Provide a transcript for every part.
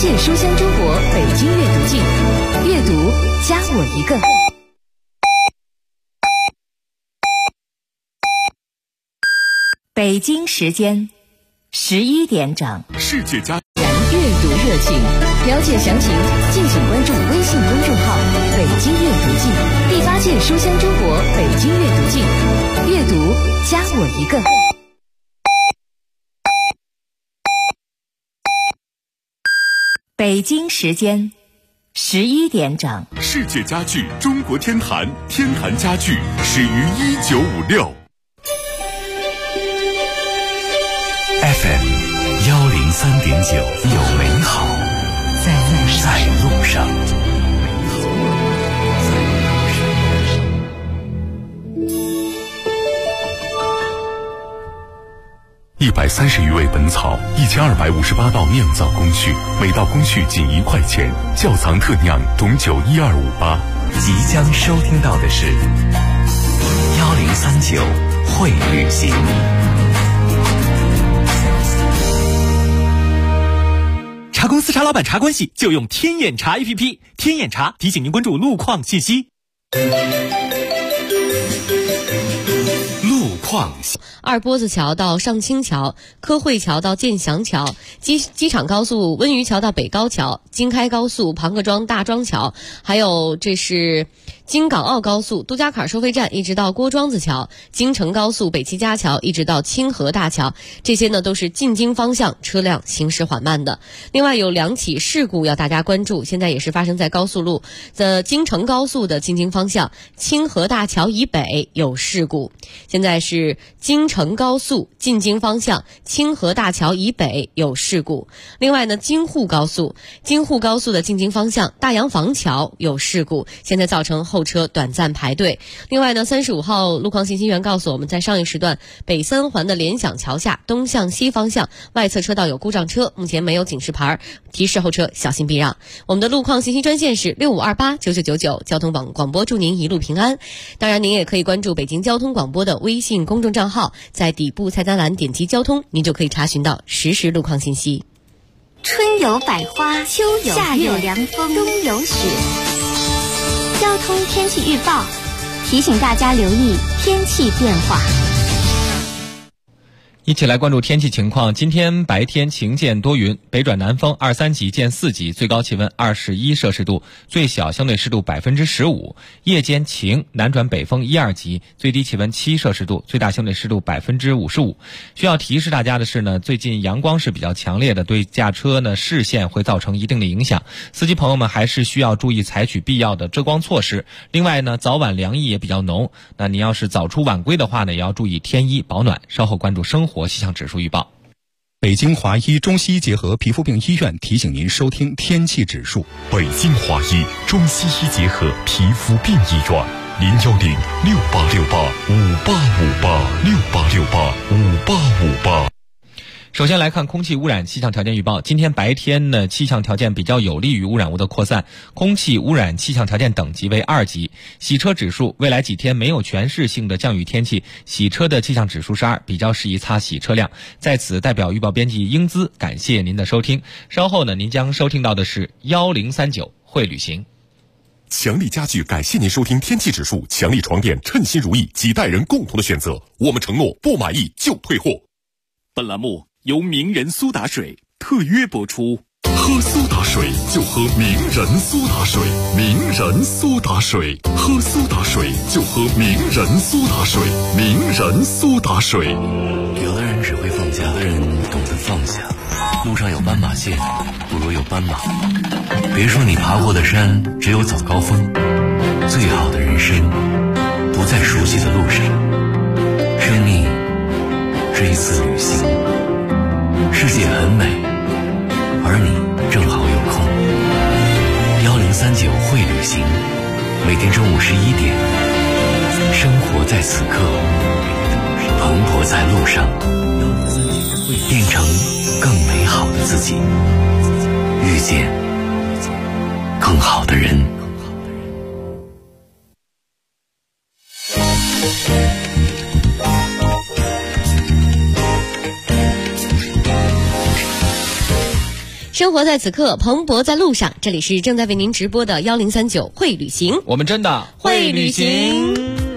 届书香中国北京阅读季，阅读加我一个。北京时间11点整， 世界家阅读热情，了解详情，敬请关注微信公众号“北京阅读季”第8届书香中国北京阅读季，阅读加我一个。北京时间11点整， 世界家具中国天坛，天坛家具始于1956。FM 103.9，有美好在路上。130余味本草，1258道酿造工序，每道工序仅1块钱。窖藏特酿种酒12588。 即将收听到的是1039会旅行。 茶公司茶老板茶关系就用天眼茶 APP， 天眼茶提醒您关注路况信息。 路况。 二波子桥到上清桥，科汇桥到建祥桥，机场高速温榆桥到北高桥，京开高速庞各庄大庄桥，还有这是京港澳高速杜家坎收费站一直到郭庄子桥，京承高速北齐家桥一直到清河大桥，这些呢都是进京方向车辆行驶缓慢的。另外有2起事故要大家关注，现在也是发生在高速路的京承高速的进京方向，清河大桥以北有事故。现在是京承高速进京方向清河大桥以北有事故。另外呢，京沪高速的进京方向大洋房桥有事故，现在造成后车短暂排队。另外呢，35号路况信息员告诉我们，在上一时段北三环的联想桥下东向西方向外侧车道有故障车，目前没有警示牌，提示后车小心避让。我们的路况信息专线是65289999，交通广播祝您一路平安。当然您也可以关注北京交通广播的微信公众账号，在底部菜单栏点击交通，您就可以查询到实时路况信息。 春有百花，秋有夏有凉风，冬有雪。交通天气预报提醒大家留意天气变化。 一起来关注天气情况。今天白天晴间多云，北转南风2、3级见4级，最高气温21摄氏度，最小相对湿度15%。夜间晴，南转北风1、2级，最低气温7摄氏度，最大相对湿度55%。需要提示大家的是呢，最近阳光是比较强烈的，对驾车呢视线会造成一定的影响，司机朋友们还是需要注意采取必要的遮光措施。另外呢，早晚凉意也比较浓，那你要是早出晚归的话呢，也要注意添衣保暖。稍后关注生活气象指数预报。 北京华医中西医结合皮肤病医院提醒您收听天气指数。 北京华医中西医结合皮肤病医院，0106868585858 首先来看空气污染气象条件预报。今天白天呢，气象条件比较有利于污染物的扩散，空气污染气象条件等级为2级。洗车指数，未来几天没有全市性的降雨天气，洗车的气象指数是2，比较适宜擦洗车辆。在此代表预报编辑英姿感谢您的收听。稍后呢，您将收听到的是1039会旅行。 强力家具感谢您收听天气指数，强力床垫称心如意，几代人共同的选择，我们承诺不满意就退货。 本栏目由名人苏打水特约播出。 喝苏打水就喝名人苏打水，名人苏打水，喝苏打水就喝名人苏打水，名人苏打水。 有的人只会放下，有的人懂得放下。路上有斑马线，不如有斑马。别说你爬过的山只有早高峰，最好的人生不在熟悉的路上。生命是一次旅行，世界很美，而你正好有空。1039会旅行，每天中午11点，生活在此刻，蓬勃在路上，变成更美好的自己，遇见更好的人。 生活在此刻，蓬勃在路上。这里是正在为您直播的1039会旅行， 我们真的会旅行。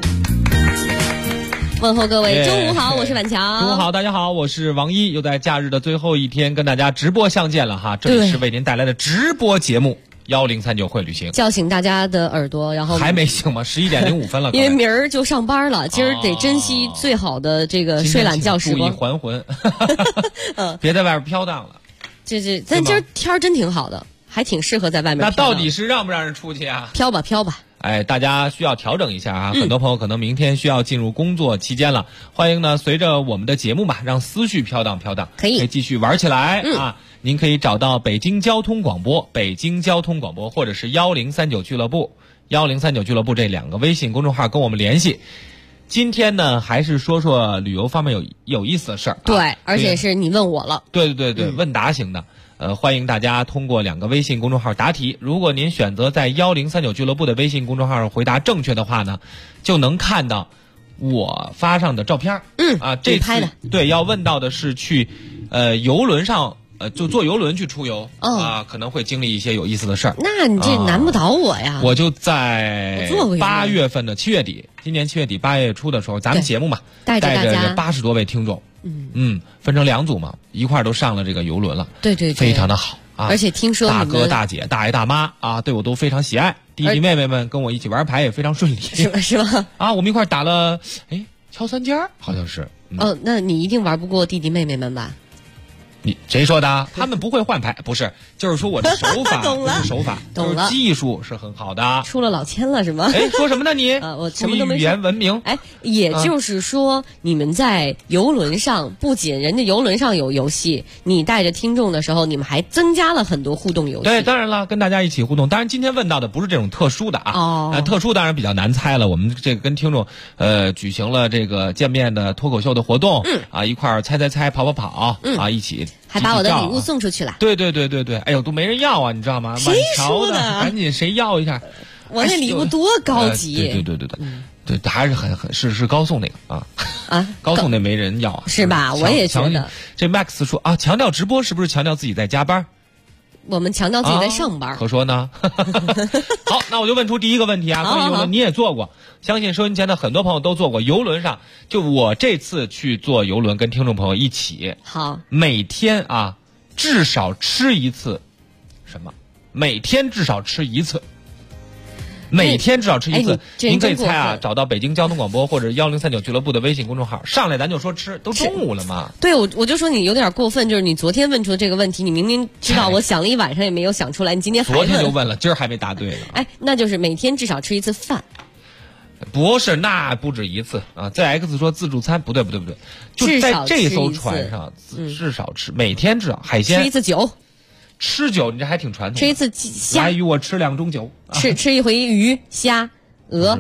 问候各位，中午好，我是婉强。 中午好，大家好，我是王一，又在假日的最后一天跟大家直播相见了哈。这里是为您带来的直播节目1039会旅行， 叫醒大家的耳朵，然后还没醒吗？11点05分了， 因为明儿就上班了，今儿得珍惜最好的这个睡懒觉时光， 注意还魂，别在外边飘荡了。 但今儿天儿真挺好的，还挺适合在外面飘荡。 那到底是让不让人出去啊？ 飘吧飘吧。 哎，大家需要调整一下啊！很多朋友可能明天需要进入工作期间了，欢迎呢随着我们的节目吧，让思绪飘荡飘荡， 可以继续玩起来啊！您可以找到北京交通广播、北京交通广播，或者是1039俱乐部、1039俱乐部这2个微信公众号跟我们联系。今天呢，还是说说旅游方面有意思的事儿。 对，而且是你问我了。 对，问答型的。欢迎大家通过2个微信公众号答题。如果您选择在1039俱乐部的微信公众号上回答正确的话呢，就能看到我发上的照片。这次对要问到的是去游轮上就坐游轮去出游可能会经历一些有意思的事儿。 那你这难不倒我呀！ 我就在8月份的7月底，今年7月底8月初的时候，咱们节目嘛，带着80多位听众。分成2组嘛，一块儿都上了这个游轮了， 对， 非常的好啊！ 而且听说大哥大姐大爷大妈啊，对我都非常喜爱，弟弟妹妹们跟我一起玩牌也非常顺利， 是吗？ 啊，我们一块儿打了敲3家好像是。 那你一定玩不过弟弟妹妹们吧？ 你谁说的？他们不会换牌，不是，就是说我的手法不是手法， 懂了， 技术是很好的。 出了老千了是吗？ 说什么呢你？ 我什么都没说。 语言文明。 也就是说，你们在游轮上，不仅人家游轮上有游戏，你带着听众的时候，你们还增加了很多互动游戏。 对，当然了，跟大家一起互动。当然，今天问到的不是这种特殊的啊。特殊当然比较难猜了。我们这个跟听众举行了这个见面的脱口秀的活动。一块儿猜，跑一起。 还把我的礼物送出去了。 对，哎呦，都没人要啊，你知道吗？ 谁说的？ 赶紧谁要一下？ 我那礼物多高级！ 对，还是很是高送那个高送那没人要是吧？我也觉得。 这 Max 说强调直播是不是强调自己在加班？ 我们强调自己在上班。 可说呢。好，那我就问出第一个问题啊。关于游轮你也做过，相信收音前的很多朋友都做过。游轮上，就我这次去坐游轮，跟听众朋友一起，每天至少吃一次什么？每天至少吃一次。每天至少吃一次，您可以猜找到北京交通广播或者1039俱乐部的微信公众号，上来咱就说吃，都中午了嘛。 对，我就说你有点过分，就是你昨天问出这个问题，你明明知道，我想了一晚上也没有想出来，你今天还问。 昨天就问了，今儿还没答对呢。 那就是每天至少吃一次饭。 不是，那不止一次啊。ZX 说自助餐，不对，就在这艘船上至少吃，每天至少海鲜吃一次酒。 吃酒，你这还挺传统。 吃一次虾， 来鱼我吃2盅酒。 吃一回鱼、虾、鹅、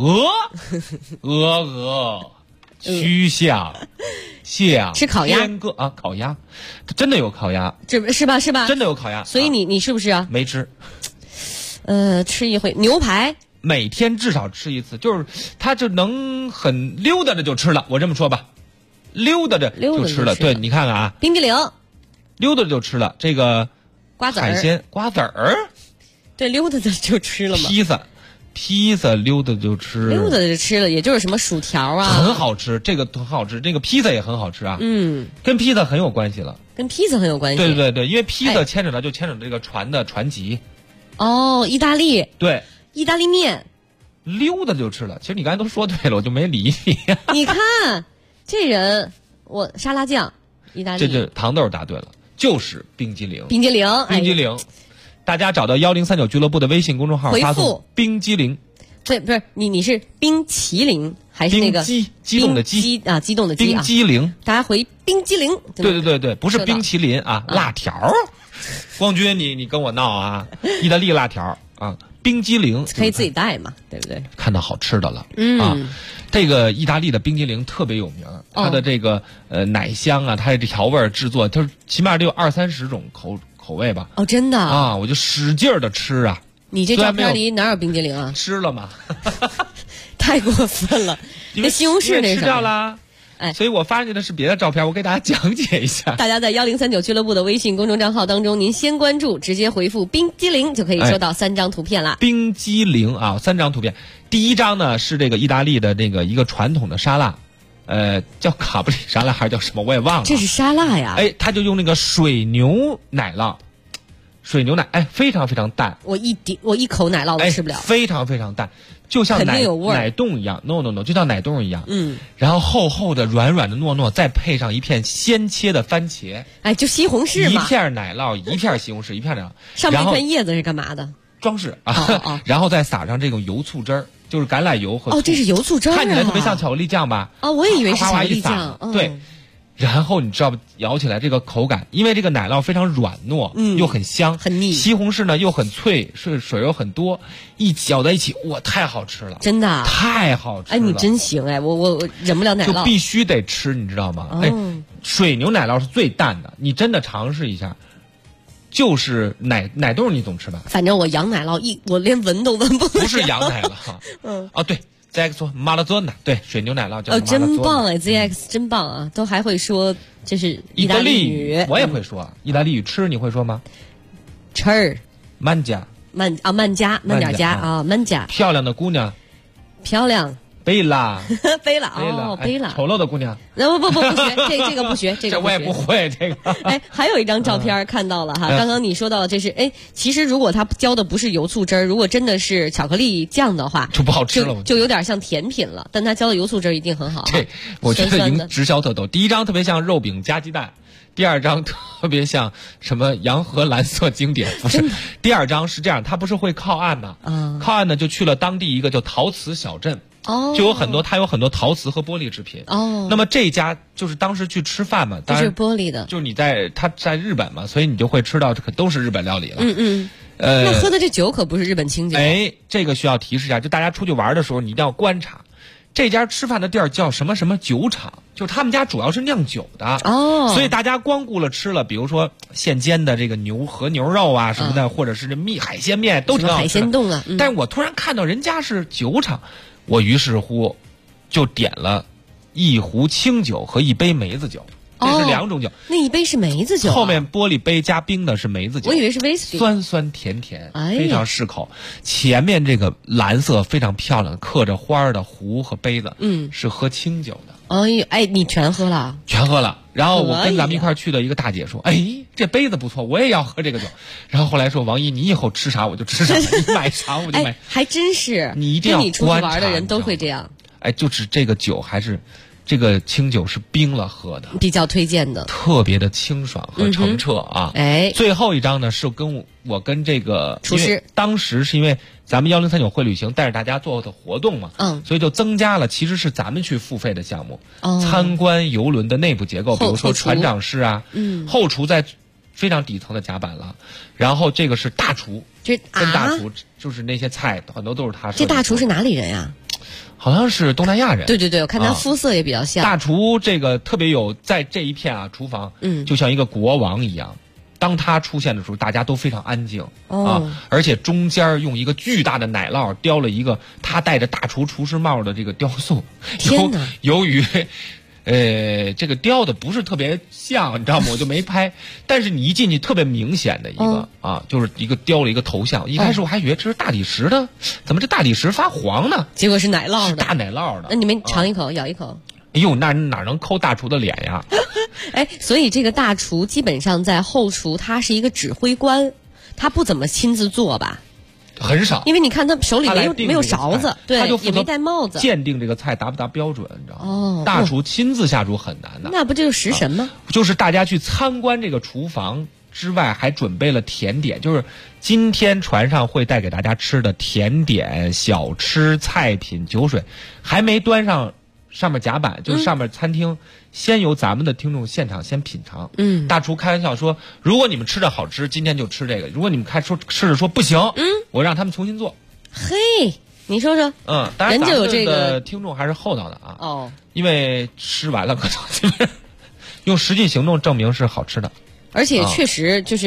曲项、蟹吃烤鸭。 烤鸭，真的有烤鸭， 这是吧？ 真的有烤鸭。 所以你是不是啊？ 没吃。 吃一回牛排， 每天至少吃一次，就是他就能很溜达着就吃了。我这么说吧，溜达着就吃了。对，你看看啊， 冰激凌， 溜达着就吃了这个。 瓜子儿， 海鲜瓜子儿， 对，溜达着就吃了嘛。 披萨溜达就吃了，也就是什么薯条很好吃，这个很好吃，这个披萨也很好吃啊。跟披萨很有关系了。 跟披萨很有关系。 对，因为披萨牵扯到这个船的船籍。 意大利。 对， 意大利面。 溜达就吃了，其实你刚才都说对了，我就没理你。 你看这人，我沙拉酱，意大利。 这糖豆答对了。就是冰激凌，大家找到1039俱乐部的微信公众号，发送冰激凌。 对，不是你是冰淇淋还是那个激动的激激动的激冰激凌， 大家回冰激凌。 对，不是冰淇淋辣条。光军，你跟我闹啊！意大利辣条冰激凌可以自己带嘛，对不对？ 看到好吃的了，这个意大利的冰激凌特别有名，它的这个奶香它的调味制作，它起码得有20-30种口味吧。 真的我就使劲的吃啊！ 你这照片里哪有冰激凌啊？ 吃了吗？ 太过分了！那西红柿那吃掉了。 所以我发现的是别的照片，我给大家讲解一下。 大家在1039俱乐部的微信公众账号当中，您先关注，直接回复冰激凌就可以收到3张图片了。 冰激凌啊，3张图片。第一张呢是这个意大利的那个一个传统的沙拉，叫卡布里沙拉还是叫什么我也忘了。 这是沙拉呀？ 他就用那个水牛奶酪。水牛奶非常非常淡， 我一口奶酪都吃不了， 非常非常淡，就像奶冻一样 ，no， 就像奶冻一样，然后厚厚的、软软的、糯糯，再配上一片鲜切的番茄， 就西红柿嘛， 一片奶酪，一片西红柿，一片奶酪， 上面一片叶子是干嘛的？ 装饰啊，然后再撒上这种油醋汁儿，就是橄榄油和这是油醋汁儿， 看起来特别像巧克力酱吧？ 我也以为是巧克力酱， 对。然后你知道咬起来这个口感，因为这个奶酪非常软糯，又很香， 很腻。 西红柿呢又很脆，水又很多，一搅在一起，哇，太好吃了！ 真的， 太好吃了！ 你真行我忍不了奶酪， 就必须得吃，你知道吗？水牛奶酪是最淡的，你真的尝试一下。就是奶冻你总吃吧？ 反正我羊奶酪我连闻都闻不了。 不是羊奶酪，对。ZX 说马拉佐纳，对，水牛奶酪叫马拉佐纳。 真棒ZX 真棒啊，都还会说这是意大利语。 我也会说意大利语，吃你会说吗？ 吃曼加曼点加啊，曼加。 漂亮的姑娘， 漂亮。 贝拉， 贝拉， 丑陋的姑娘。 不学这个不学， 这我也不会这个。 还有一张照片看到了哈，刚刚你说到这是其实如果它浇的不是油醋汁儿，如果真的是巧克力酱的话， 就不好吃了， 就有点像甜品了。但它浇的油醋汁儿一定很好。 我觉得已经直销特逗。第一张特别像肉饼加鸡蛋。第二张特别像什么洋河蓝色经典，不是？第二张是这样，他不是会靠岸吗？靠岸呢就去了当地一个叫陶瓷小镇，就有很多陶瓷和玻璃制品。那么这家就是当时去吃饭嘛，当然是玻璃的， 就是他在日本嘛，所以你就会吃到这可都是日本料理了。 那喝的这酒可不是日本清酒。 这个需要提示一下，就大家出去玩的时候，你一定要观察。这家吃饭的地儿叫什么什么酒厂，就是他们家主要是酿酒的所以大家光顾了吃了，比如说现煎的这个和牛肉啊什么的，或者是这海鲜面都挺好吃的， 海鲜冻啊。 但是我突然看到人家是酒厂，我于是乎就点了一壶清酒和一杯梅子酒。这是2种酒， 那一杯是梅子酒， 后面玻璃杯加冰的是梅子酒， 我以为是威士忌， 酸酸甜甜，非常适口。前面这个蓝色非常漂亮，刻着花的壶和杯子，是喝清酒的。 你全喝了？ 全喝了。然后我跟咱们一块去的一个大姐说：“这杯子不错，我也要喝这个酒。”然后后来说：“王一，你以后吃啥我就吃啥，你买啥我就买。” 还真是， 你一定要跟你出去玩的人都会这样。 就是这个酒还是。这个清酒是冰了喝的， 比较推荐的， 特别的清爽和澄澈啊！最后一张呢是我跟这个厨师， 当时是因为咱们1039会旅行带着大家做的活动嘛，所以就增加了，其实是咱们去付费的项目，参观邮轮的内部结构，比如说船长室啊，后厨在非常底层的甲板了，然后这个是大厨，跟大厨就是那些菜很多都是他设计的。 这大厨是哪里人呀？ 好像是东南亚人。 对，我看他肤色也比较像。 大厨这个特别有，在这一片厨房，就像一个国王一样。当他出现的时候，大家都非常安静而且中间用一个巨大的奶酪雕了一个他戴着大厨厨师帽的这个雕塑。 天哪！ 由于这个雕的不是特别像，你知道吗？我就没拍。但是你一进去，特别明显的一个就是一个雕了一个头像。一开始我还以为这是大理石的，怎么这大理石发黄呢？ 结果是奶酪的， 大奶酪的。 那你们尝一口，咬一口。 那哪能抠大厨的脸呀？ 所以这个大厨基本上在后厨，他是一个指挥官，他不怎么亲自做吧？ 很少， 因为你看他手里没有勺子，对， 他就也没戴帽子， 鉴定这个菜达不达标准，你知道吗？大厨亲自下厨很难的。 那不就是食神吗？ 就是大家去参观这个厨房之外，还准备了甜点，就是今天船上会带给大家吃的甜点、小吃、菜品、酒水，还没端上面甲板，就是上面餐厅，先由咱们的听众现场先品尝。大厨开玩笑说，如果你们吃的好吃，今天就吃这个；如果你们吃着说不行，我让他们重新做。 嘿，你说说， 当然人就有这个听众还是厚道的因为吃完了可能用实际行动证明是好吃的， 而且确实就是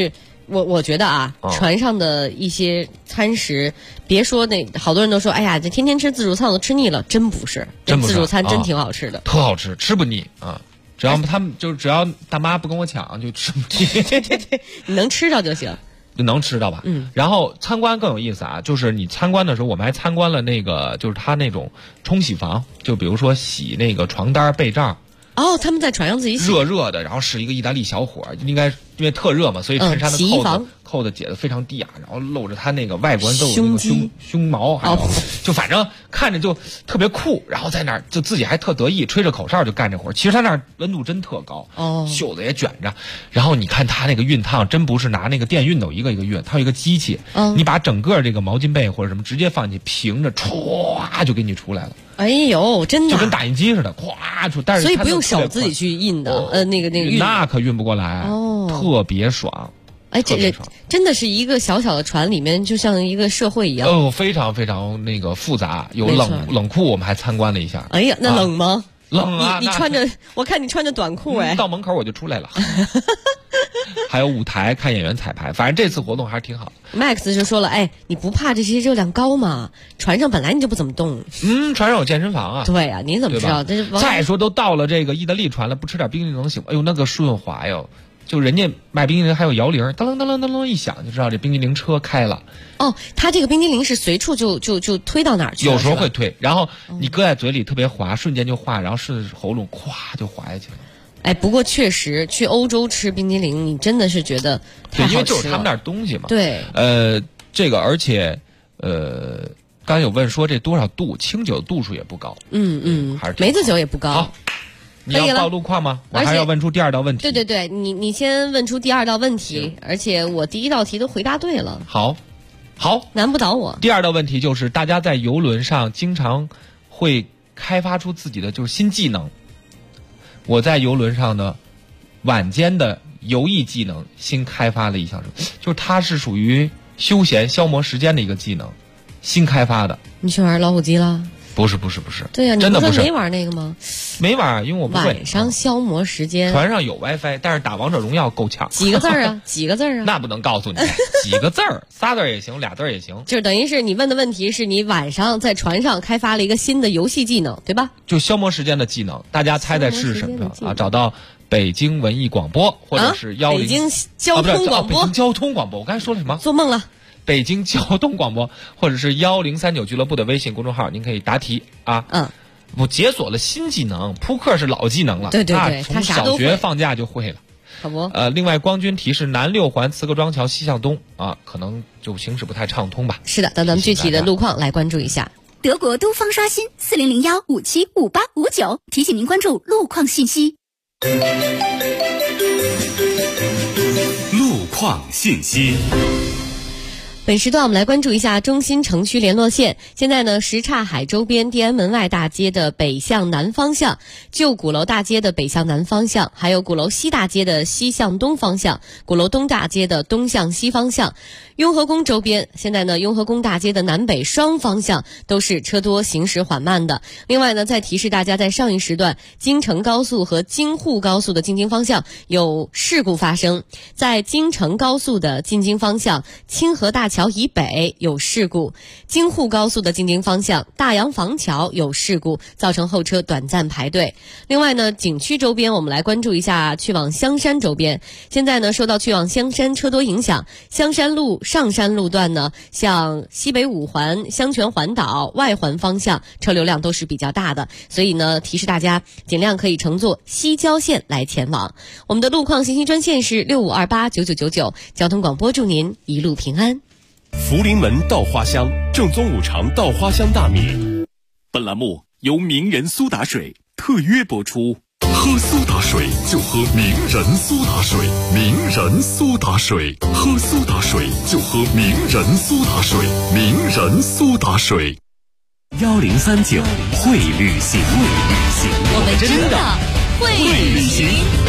我觉得啊，船上的一些餐食，别说好多人都说，哎呀，这天天吃自助餐我都吃腻了，真不是， 真不是， 自助餐真挺好吃的， 特好吃，吃不腻啊。只要只要大妈不跟我抢，就吃不腻。 对，你能吃着就行。 能吃到吧？然后参观更有意思啊，就是你参观的时候，我们还参观了那个，就是他那种冲洗房，就比如说洗那个床单被罩。 哦，他们在船上自己洗， 热的，然后是一个意大利小伙，应该因为特热嘛，所以衬衫的扣子解得非常低啊，然后露着他那个外国人都有那个胸毛，还有就反正看着就特别酷，然后在那儿就自己还特得意，吹着口哨就干这活。其实他那儿温度真特高，袖子也卷着，然后你看他那个熨烫，真不是拿那个电熨斗一个一个熨，他有一个机器，你把整个这个毛巾被或者什么直接放进去，平着歘就给你出来了。 哎呦，真的就跟打印机似的，咵出，但是所以不用手自己去印的，那个熨， 那可熨不过来，特别爽。 哎，这真的是一个小小的船里面，就像一个社会一样。 非常非常那个复杂，有冷库，我们还参观了一下。 哎呀，那冷吗？ 冷啊！ 你穿着，我看你穿着短裤哎。 到门口我就出来了。还有舞台看演员彩排，反正这次活动还是挺好的。 Max 就说了，哎，你不怕这些热量高吗？船上本来你就不怎么动。 船上有健身房啊。 对啊，你怎么知道？ 再说都到了这个意大利船了，不吃点冰淇淋能行吗？哎呦，那个顺滑哟！就人家卖冰淇淋还有摇铃，当啷当啷当啷一响，就知道这冰淇淋车开了。 哦，他这个冰淇淋是随处就推到哪儿去了？ 有时候会推，然后你搁在嘴里特别滑，瞬间就化，然后顺着喉咙咵就滑下去了。 哎，不过确实去欧洲吃冰淇淋，你真的是觉得太好吃了， 因为就是他们那儿东西嘛。 对， 这个而且刚才有问说这多少度，清酒度数也不高，还是梅子酒也不高。 好，你要报路况吗？我还要问出第二道问题。 对，你先问出第二道问题，而且我第一道题都回答对了。 好， 难不倒我。 第二道问题就是大家在游轮上经常会开发出自己的就是新技能。我在游轮上的晚间的游艺技能新开发了一项，就是它是属于休闲消磨时间的一个技能，新开发的。 你去玩老虎机了？ 不是。 对呀， 真的不是。 你没玩那个吗？ 没玩，因为我不会。 晚上消磨时间。 船上有 WiFi， 但是打王者荣耀够呛。 几个字啊？几个字啊？ 那不能告诉你，几个字儿，3字也行，2字也行。 就等于是你问的问题是你晚上在船上开发了一个新的游戏技能，对吧？ 就消磨时间的技能，大家猜猜是什么啊？找到北京文艺广播，或者是10 北京交通广播。 北京交通广播，我刚才说了什么？ 做梦了。 北京交通广播，或者是1039俱乐部的微信公众号，您可以答题啊。我解锁了新技能，扑克是老技能了。 对， 从小学放假就会了。 好不？ 另外光军提示南6环磁刻庄桥西向东啊，可能就行驶不太畅通吧。 是的，等咱们具体的路况来关注一下。 德国都方刷新4001575859，提醒您关注路况信息。 路况信息。 本时段我们来关注一下中心城区联络线。现在呢，什刹海周边地安门外大街的北向南方向，旧鼓楼大街的北向南方向，还有鼓楼西大街的西向东方向，鼓楼东大街的东向西方向。雍和宫周边，现在呢，雍和宫大街的南北双方向都是车多行驶缓慢的。另外呢，再提示大家，在上一时段，京承高速和京沪高速的进京方向有事故发生。在京承高速的进京方向，清河大桥以北有事故；京沪高速的进京方向，大洋房桥有事故，造成后车短暂排队。另外呢，景区周边我们来关注一下去往香山周边。现在呢，受到去往香山车多影响，香山路上山路段呢，向西北5环、香泉环岛外环方向车流量都是比较大的，所以呢，提示大家尽量可以乘坐西郊线来前往。我们的路况信息专线是65289999，交通广播祝您一路平安。 福临门稻花香，正宗5常稻花香大米。本栏目由名人苏打水特约播出。喝苏打水就喝名人苏打水，名人苏打水，喝苏打水就喝名人苏打水，名人苏打水。1039会旅行， 我们真的会旅行。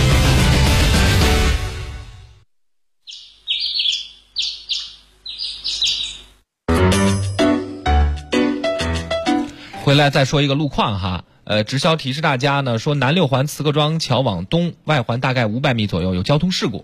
回来再说一个路况哈，直销提示大家呢，说南6环磁刻庄桥往东外环大概500米左右有交通事故，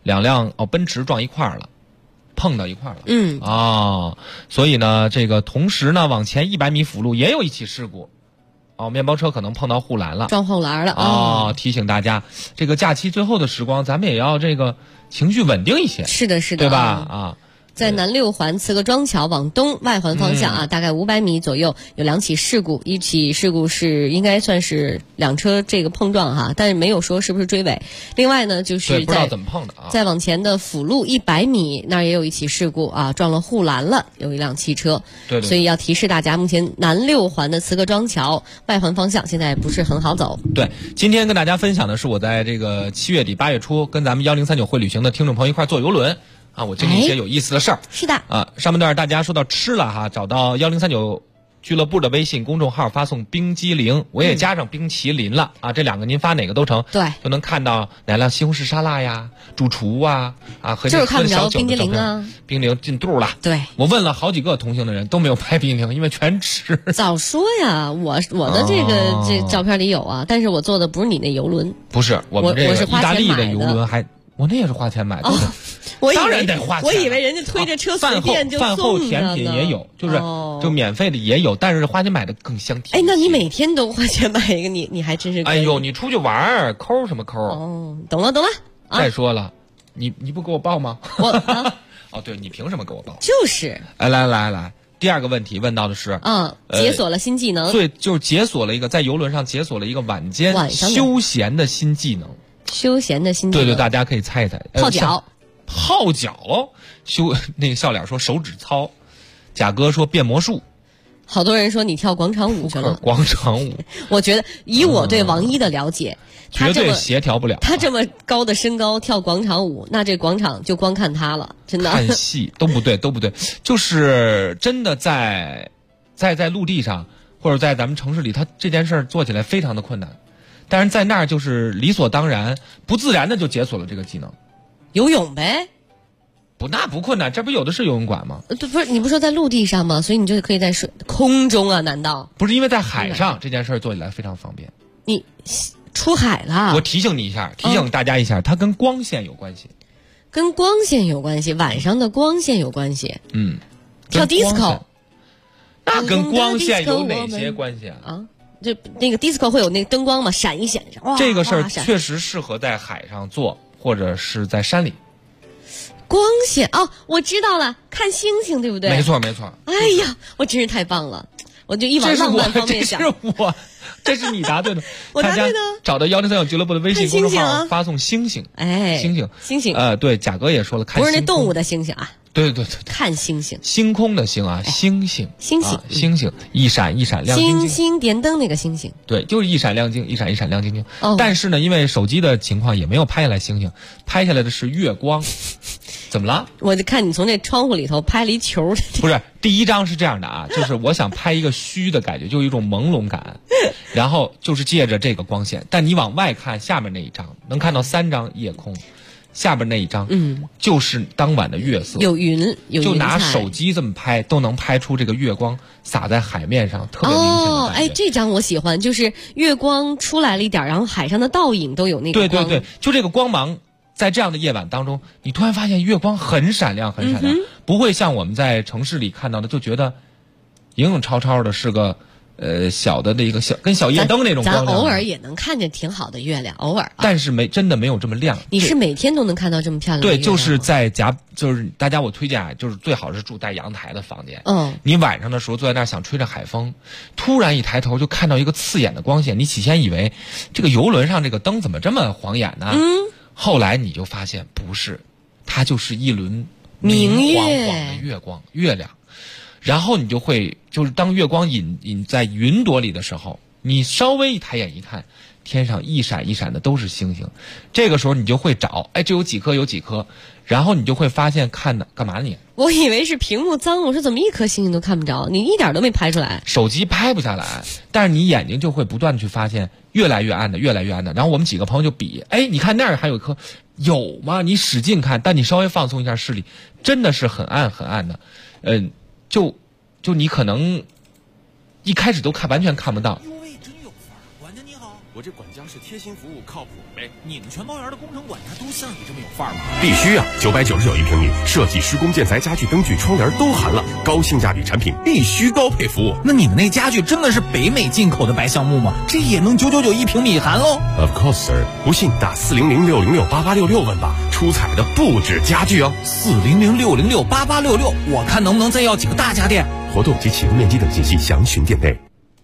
两辆奔驰撞一块儿了，碰到一块儿了。所以呢，这个同时呢，往前100米辅路也有一起事故。面包车可能碰到护栏了， 撞护栏了。 提醒大家，这个假期最后的时光，咱们也要这个情绪稳定一些。 是的，是的， 对吧？ 在南六环慈各庄桥往东外环方向大概500米左右有2起事故，一起事故是应该算是两车这个碰撞但是没有说是不是追尾。另外呢，就是不知道怎么碰的再往前的辅路100米那儿也有一起事故撞了护栏了，有一辆汽车。 对， 所以要提示大家，目前南六环的慈各庄桥外环方向现在不是很好走。 对，今天跟大家分享的是我在这个7月底8月初跟咱们1039会旅行的听众朋友一块坐游轮。我经历一些有意思的事儿。 是的。 上半段大家说到吃了找到1039俱乐部的微信公众号发送冰激凌，我也加上冰淇淋了这2个您发哪个都成。 对， 就能看到哪辆西红柿沙拉呀、主厨和就是看不着冰激凌冰激凌进肚了。 对， 我问了好几个同行的人都没有拍冰激凌，因为全吃。 早说呀，我的这照片里有但是我坐的不是你那游轮。 不是，我们这个意大利的游轮我那也是花钱买的。当然得花钱。 我以为人家推着车随便就送饭后甜品也有，就免费的也有，但是花钱买的更香甜。 那你每天都花钱买一个，你还真是。 你出去玩抠什么抠？ 懂了。 再说了，你不给我报吗？对，你凭什么给我报？ 就是。 来，第二个问题问到的是解锁了新技能。 对，就是解锁了一个在游轮上解锁了一个晚间休闲的新技能。 休闲的新技能。 对，大家可以猜一猜。泡脚，那个笑脸说手指操，贾哥说变魔术， 好多人说你跳广场舞去了。 广场舞， 我觉得以我对王一的了解， 绝对协调不了。 他这么高的身高跳广场舞，那这广场就光看他了，真的。 看戏都不对，就是真的在陆地上或者在咱们城市里，他这件事做起来非常的困难，但是在那儿就是理所当然、不自然的就解锁了这个技能。 游泳呗， 那不困难，这不有的是游泳馆吗？ 不是，你不说在陆地上吗？所以你就可以在空中难道不是？因为在海上这件事做起来非常方便。 你出海了？ 我提醒你一下，提醒大家一下，它跟光线有关系。 跟光线有关系，晚上的光线有关系。跳 disco， 那跟光线有哪些关系就那个 disco 会有那个灯光嘛，闪一闪。 这个事儿确实适合在海上做。或者是在山里， 光线我知道了，看星星对不对？ 没错。 哎呀，我真是太棒了，我就一往浪漫方面想。 这是你答对的， 我答对的。 找到1039俱乐部的微信公众号，发送星星。星星。对，贾哥也说了，看不是那动物的星星对， 看星星， 星空的星星星，星星一闪一闪亮晶晶， 星星点灯那个星星， 对，就是一闪亮晶，一闪一闪亮晶晶。但是呢，因为手机的情况也没有拍下来星星，拍下来的是月光。怎么了？ 我就看你从这窗户里头拍了一球。 不是，第一张是这样的就是我想拍一个虚的感觉，就有一种朦胧感，然后就是借着这个光线，但你往外看下面那一张能看到3张夜空。下边那一张，就是当晚的月色， 有云， 就拿手机这么拍，都能拍出这个月光洒在海面上，特别明显的感觉。 这张我喜欢，就是月光出来了一点，然后海上的倒影都有那个光。 对，就这个光芒，在这样的夜晚当中，你突然发现月光很闪亮，不会像我们在城市里看到的，就觉得影影绰绰的是个。小的那个跟小夜灯那种光亮， 咱偶尔也能看见挺好的月亮，偶尔。 但是真的没有这么亮。 你是每天都能看到这么漂亮的月亮？ 对，就是就是大家我推荐就是最好是住带阳台的房间。你晚上的时候坐在那儿想吹着海风，突然一抬头就看到一个刺眼的光线，你起先以为这个游轮上这个灯怎么这么晃眼呢？后来你就发现不是，它就是一轮明晃晃的月亮。然后你就会，就是当月光隐在云朵里的时候，你稍微一抬眼一看，天上一闪一闪的都是星星。这个时候你就会找，这有几颗，然后你就会发现干嘛你？ 我以为是屏幕脏，我说怎么一颗星星都看不着？你一点都没拍出来。 手机拍不下来，但是你眼睛就会不断的去发现越来越暗的。然后我们几个朋友就比，你看那儿还有一颗，有吗？你使劲看，但你稍微放松一下视力，真的是很暗的。就你可能一开始都完全看不到。 我这管家是贴心服务，靠谱呗。 你们全包园的工程管家都像你这么有范儿吗？ 必须啊！999一平米，设计、施工、建材、家具、灯具、窗帘都含了，高性价比产品必须高配服务。 那你们那家具真的是北美进口的白橡木吗？这也能999一平米含喽 ？Of course, sir。不信打400-606-8866问吧，出彩的不止家具哦。 400-606-8866，我看能不能再要几个大家电。 活动及启用面积等信息详询店内。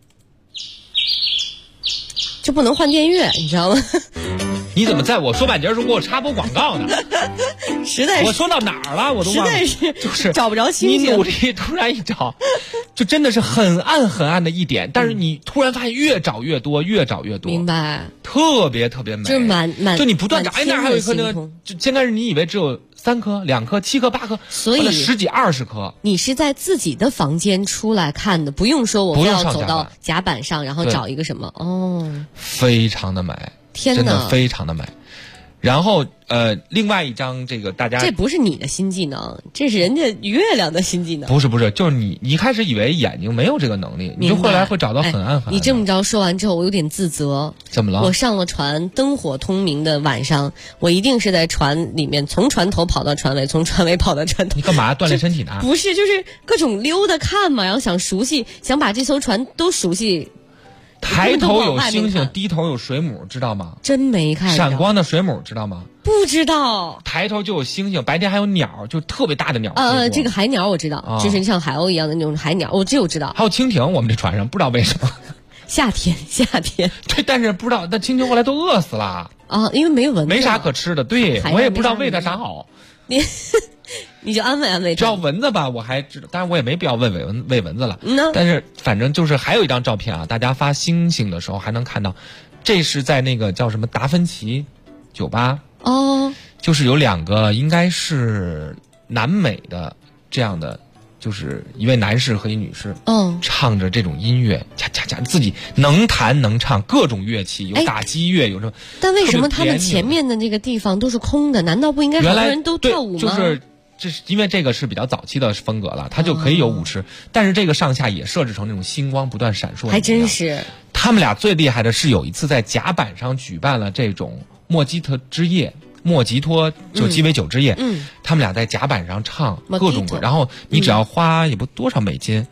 这不能换电乐，你知道吗？ 你怎么在我说半截的时候给我插播广告呢？ 实在是我说到哪儿了？我都忘了。 实在是就是找不着星星。 你努力突然一找，就真的是很暗很暗的一点，但是你突然发现越找越多，越找越多。 明白。 特别特别美， 就是满就你不断找，哎，那儿还有一颗那个，就现在是你以为只有3颗、2颗、7颗、8颗， 所以 10几20颗。 你是在自己的房间出来看的，不用说我非要走到甲板上，然后找一个什么哦， 非常的美， 天哪， 真的非常的美。然后另外一张这个大家， 这不是你的新技能，这是人家月亮的新技能。 不是，就是你一开始以为眼睛没有这个能力，你就后来会找到很暗很暗。 你这么着说完之后，我有点自责。 怎么了？ 我上了船，灯火通明的晚上，我一定是在船里面，从船头跑到船尾，从船尾跑到船头。 你干嘛锻炼身体呢？ 不是，就是各种溜达看嘛，然后想熟悉，想把这艘船都熟悉。 抬头有星星，低头有水母，知道吗？ 真没看。 闪光的水母知道吗？ 不知道。 抬头就有星星，白天还有鸟，就特别大的鸟。 这个海鸟我知道，就是像海鸥一样的那种海鸟，我这我知道。 还有蜻蜓，我们这船上不知道为什么。 夏天。 对，但是不知道，但蜻蜓后来都饿死了啊，因为没有蚊子， 没啥可吃的。对，我也不知道喂它啥好。 你就安慰安慰他。 只要蚊子吧，我还知道，但是我也没必要喂蚊子了。但是反正就是还有一张照片啊，大家发星星的时候还能看到，这是在那个叫什么达芬奇酒吧哦， 就是有2个应该是南美的这样的，就是一位男士和一女士，唱着这种音乐，恰恰恰，自己能弹能唱各种乐器，有打击乐，有什么。 但为什么他们前面的那个地方都是空的？难道不应该好多人都跳舞吗？ 就是这是因为这个是比较早期的风格了，它就可以有舞池，但是这个上下也设置成那种星光不断闪烁。 还真是。 他们俩最厉害的是有一次在甲板上举办了这种莫吉托之夜，莫吉托就鸡尾酒之夜，他们俩在甲板上唱各种歌，然后你只要花也不多少美金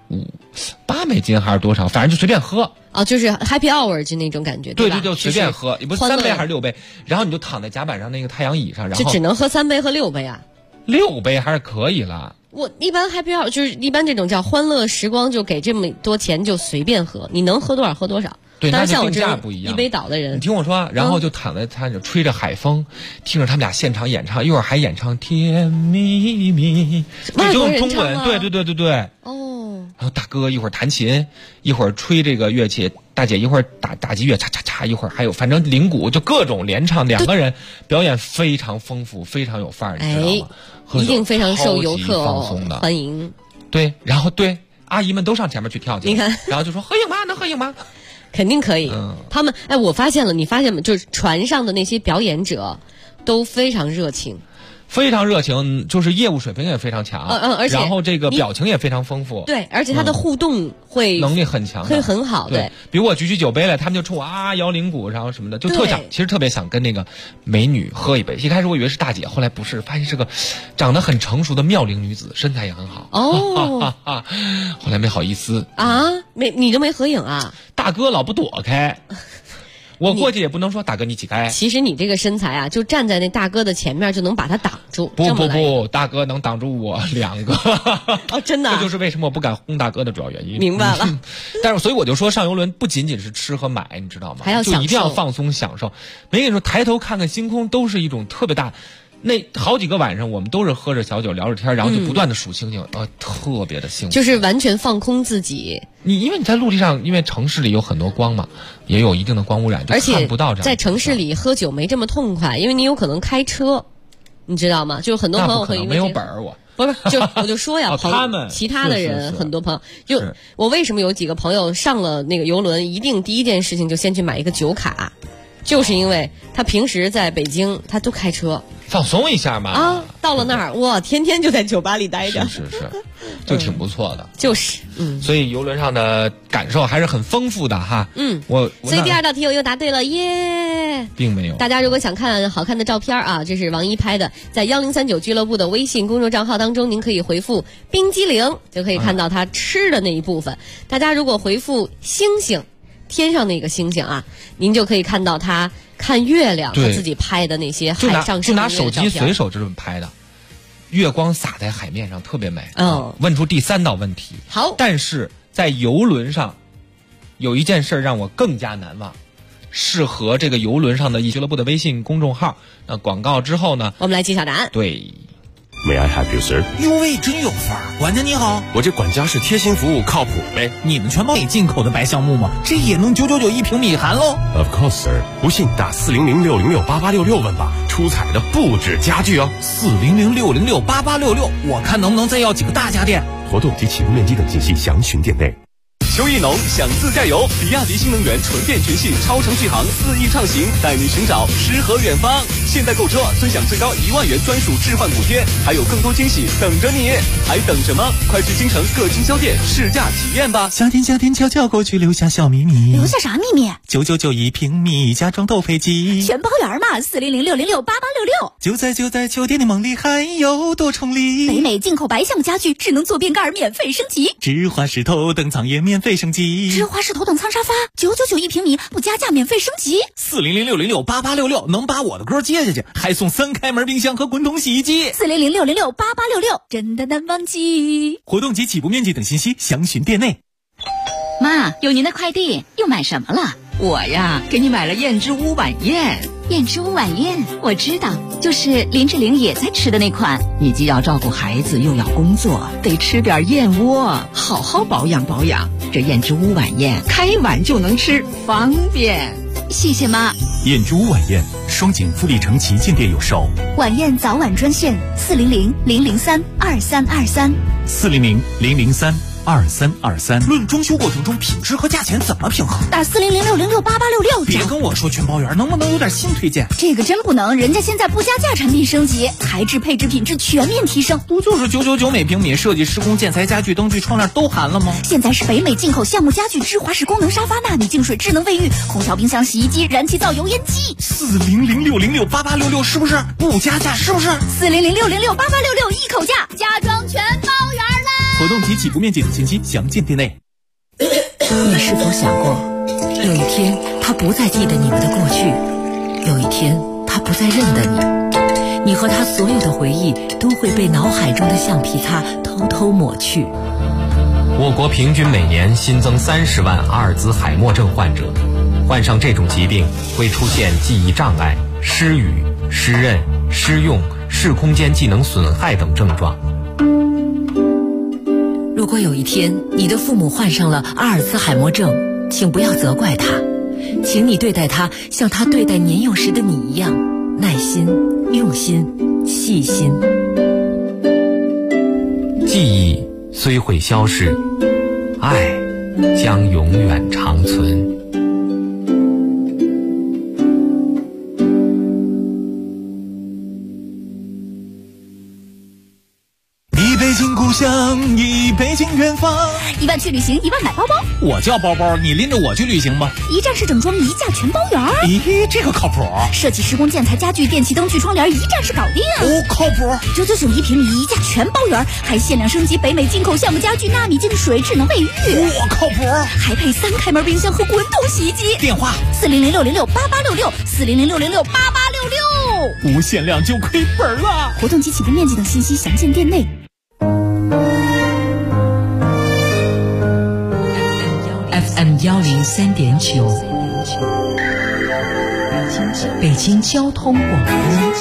，8美金还是多少，反正就随便喝。 哦，就是 Happy Hour 就那种感觉， 对吧？ 就随便喝，也不是3杯还是6杯，然后你就躺在甲板上那个太阳椅上，然后就只能喝3杯和6杯啊。 6杯还是可以了。 我一般 Happy Hour 就是一般这种叫欢乐时光，就给这么多钱就随便喝，你能喝多少喝多少。 对， 但是像我这样不一样。 一杯倒的人， 你听我说，然后就躺在他就吹着海风，听着他们俩现场演唱，一会儿还演唱甜蜜蜜， 外国人中文，对。 哦。 然后大哥一会儿弹琴，一会儿吹这个乐器，大姐一会儿打击乐，嚓嚓嚓，一会儿还有反正铃鼓，就各种连唱，2个人表演非常丰富，非常有范儿，你知道吗？ 一定非常受游客放松的欢迎。 对，然后对阿姨们都上前面去跳去， 你看， 然后就说合影吗？能合影吗？ 肯定可以。他们我发现了，你发现吗？就是船上的那些表演者都非常热情。 非常热情，就是业务水平也非常强， 而且然后这个表情也非常丰富， 对，而且他的互动会能力很强， 会很好， 对。比如我举起酒杯来，他们就冲我摇铃鼓，然后什么的，就其实特别想跟那个美女喝一杯。一开始我以为是大姐，后来不是，发现是个长得很成熟的妙龄女子，身材也很好。 哦， 后来没好意思啊，你都没合影啊？ 大哥老不躲开。我过去也不能说大哥你起开。 其实你这个身材啊，就站在那大哥的前面就能把他挡住。 不，大哥能挡住我2个。 哦，真的。 这就是为什么我不敢轰大哥的主要原因。 明白了。 但是所以我就说上游轮不仅仅是吃和买，你知道吗？ 还要就一定要放松享受。没跟你说抬头看看星空都是一种特别大。那好几个晚上我们都是喝着小酒聊着天，然后就不断的数星星，特别的幸福。 就是完全放空自己。 因为你在陆地上，因为城市里有很多光嘛，也有一定的光污染，就看不到这样。 在城市里喝酒没这么痛快，因为你有可能开车，你知道吗？就是很多朋友会因为没有本儿我。 不是，我就说呀， 他们其他的人很多朋友，我为什么有几个朋友上了那个游轮，一定第一件事情就先去买一个酒卡。 就是因为他平时在北京他都开车放松一下嘛。 啊，到了那儿哇，天天就在酒吧里待着， 是，就挺不错的。 所以游轮上的感受还是很丰富的哈。所以第二道题我又答对了耶， 并没有。 大家如果想看好看的照片啊，这是王一拍的，在1039俱乐部的微信公众账号当中，您可以回复冰激凌，就可以看到他吃的那一部分。大家如果回复星星，天上那个星星啊，您就可以看到他看月亮，他自己拍的那些海上就拿手机随手这么拍的，月光洒在海面上特别美。问出第3道问题。 好， 但是在游轮上有一件事让我更加难忘，是和这个游轮上的俱乐部的微信公众号。那广告之后呢， 我们来揭晓答案。 对。 May I help you, sir？ 哟喂，真有范儿！管家你好， 我这管家是贴心服务，靠谱呗。 你们全包美进口的白橡木吗？这也能999一平米含喽 ？Of course, sir。不信打400-606-8866问吧，出彩的不止家具哦。 400-606-8866，我看能不能再要几个大家电。 活动及起步面积等信息详询店内。秋意浓，想自驾游，比亚迪新能源纯电全系超长续航4翼畅行，带你寻找诗和远方。现在购车尊享最高1万元专属置换补贴，还有更多惊喜等着你，还等什么？快去京城各经销店试驾体验吧！ 夏天悄悄过去，留下小秘密。 留下啥秘密 ？999一平米，家装斗飞机， 全包圆嘛！400-606-8866。 就在秋天的梦里，还有多重礼。 北美进口白橡木家具，智能坐便盖免费升级， 芝华士头等舱也免费升级， 芝华士头等舱沙发999一平米，不加价免费升级。 400-606-8866能把我的歌接下去，还送3开门冰箱和滚筒洗衣机。 400-606-8866真的难忘记。 活动及起步面积等信息详询店内。 妈，有您的快递，又买什么了？我呀，给你买了燕之屋晚宴。 燕之屋晚宴， 我知道，就是林志玲也在吃的那款。你既要照顾孩子，又要工作，得吃点燕窝，好好保养保养。这燕之屋晚宴，开碗就能吃，方便。谢谢妈。 燕之屋晚宴，双井富力城旗舰店有售。 晚宴早晚专线400-003-2323。 400-003-2323。论装修过程中品质和价钱怎么平衡？ 打400-606-8866。 别跟我说全包圆，能不能有点新推荐？ 这个真不能，人家现在不加价产品升级，材质配置品质全面提升。 不就是999每平米，设计施工建材家具灯具窗帘都含了吗？ 现在是北美进口橡木家具、芝华士功能沙发、纳米净水、智能卫浴、空调、冰箱、洗衣机、燃气灶、油烟机。 400-606-8866是不是不加价？是不是 400-606-8866一口价，家装全包圆啦！ 活动及起步面积等信息详见店内。 你是否想过，有一天他不再记得你们的过去，有一天他不再认得你，你和他所有的回忆都会被脑海中的橡皮擦偷偷抹去。 我国平均每年新增30万阿尔兹海默症患者，患上这种疾病会出现记忆障碍、失语、失认、失用、视空间技能损害等症状。 如果有一天你的父母患上了阿尔兹海默症，请不要责怪他，请你对待他像他对待年幼时的你一样，耐心、用心、细心。 记忆虽会消逝，爱将永远长存。 一北京故乡，一北京远方。 1万去旅行，1万买包包。 我叫包包，你拎着我去旅行吧。 一站式整装，一价全包圆。 咦，这个靠谱。 设计施工建材家具电器灯具窗帘一站式搞定。 哦，靠谱。 999一平米，一价全包圆，还限量升级北美进口橡木家具、纳米净水、智能卫浴。 我靠谱。 还配3开门冰箱和滚筒洗衣机。 电话 400-606-8866，400-606-8866。 无限量就亏本了。 活动及起步面积等信息详见店内。 FM 103.9，北京交通广播，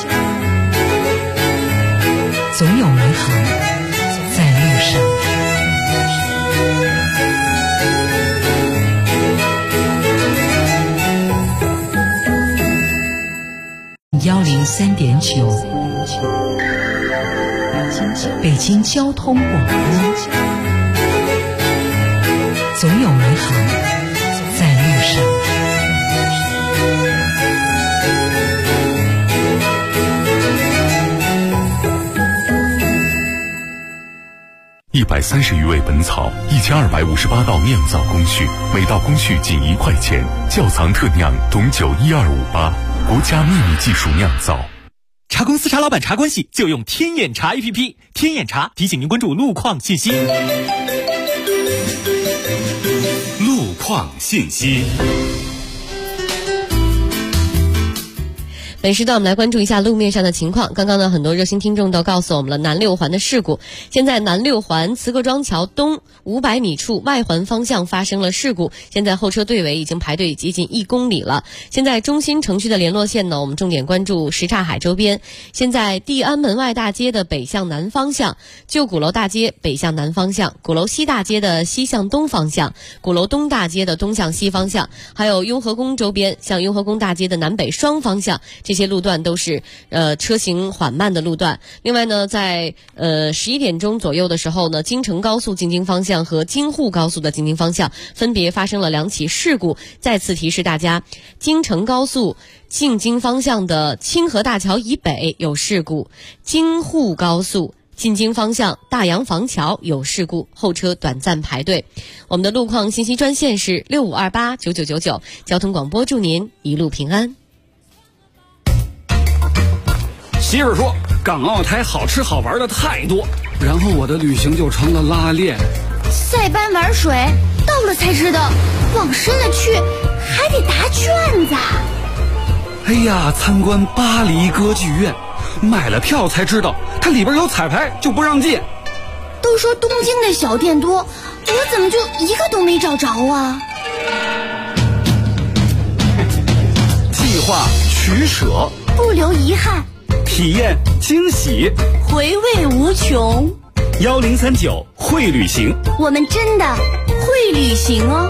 总有美好在路上。103.9，北京交通广播。总有美好在路上。 130余味本草，1258道酿造工序，每道工序仅1块钱。窖藏特酿董酒12588，国家秘密技术酿造。 茶公司茶老板茶关系就用天眼茶 APP， 天眼茶提醒您关注路况信息。 路况信息。 本时段我们来关注一下路面上的情况。刚刚呢，很多热心听众都告诉我们了南六环的事故。现在南六环慈各庄桥东500米处外环方向发生了事故，现在后车队尾已经排队接近1公里了。现在中心城区的联络线呢，我们重点关注什刹海周边。现在地安门外大街的北向南方向，旧鼓楼大街北向南方向，鼓楼西大街的西向东方向，鼓楼东大街的东向西方向，还有雍和宫周边向雍和宫大街的南北双方向，这些路段都是车行缓慢的路段。另外呢，在11点钟左右的时候呢，京承高速进京方向和京沪高速的进京方向分别发生了2起事故。再次提示大家，京承高速进京方向的清河大桥以北有事故，京沪高速进京方向大洋房桥有事故，后车短暂排队。我们的路况信息专线是65289999，交通广播祝您一路平安。 媳妇说港澳台好吃好玩的太多，然后我的旅行就成了拉练。 塞班玩水，到了才知道往深了去还得答卷子。 哎呀，参观巴黎歌剧院，买了票才知道它里边有彩排就不让进。 都说东京的小店多，我怎么就一个都没找着啊？ 计划取舍， 不留遗憾， 体验惊喜， 回味无穷。 1039会旅行， 我们真的会旅行哦。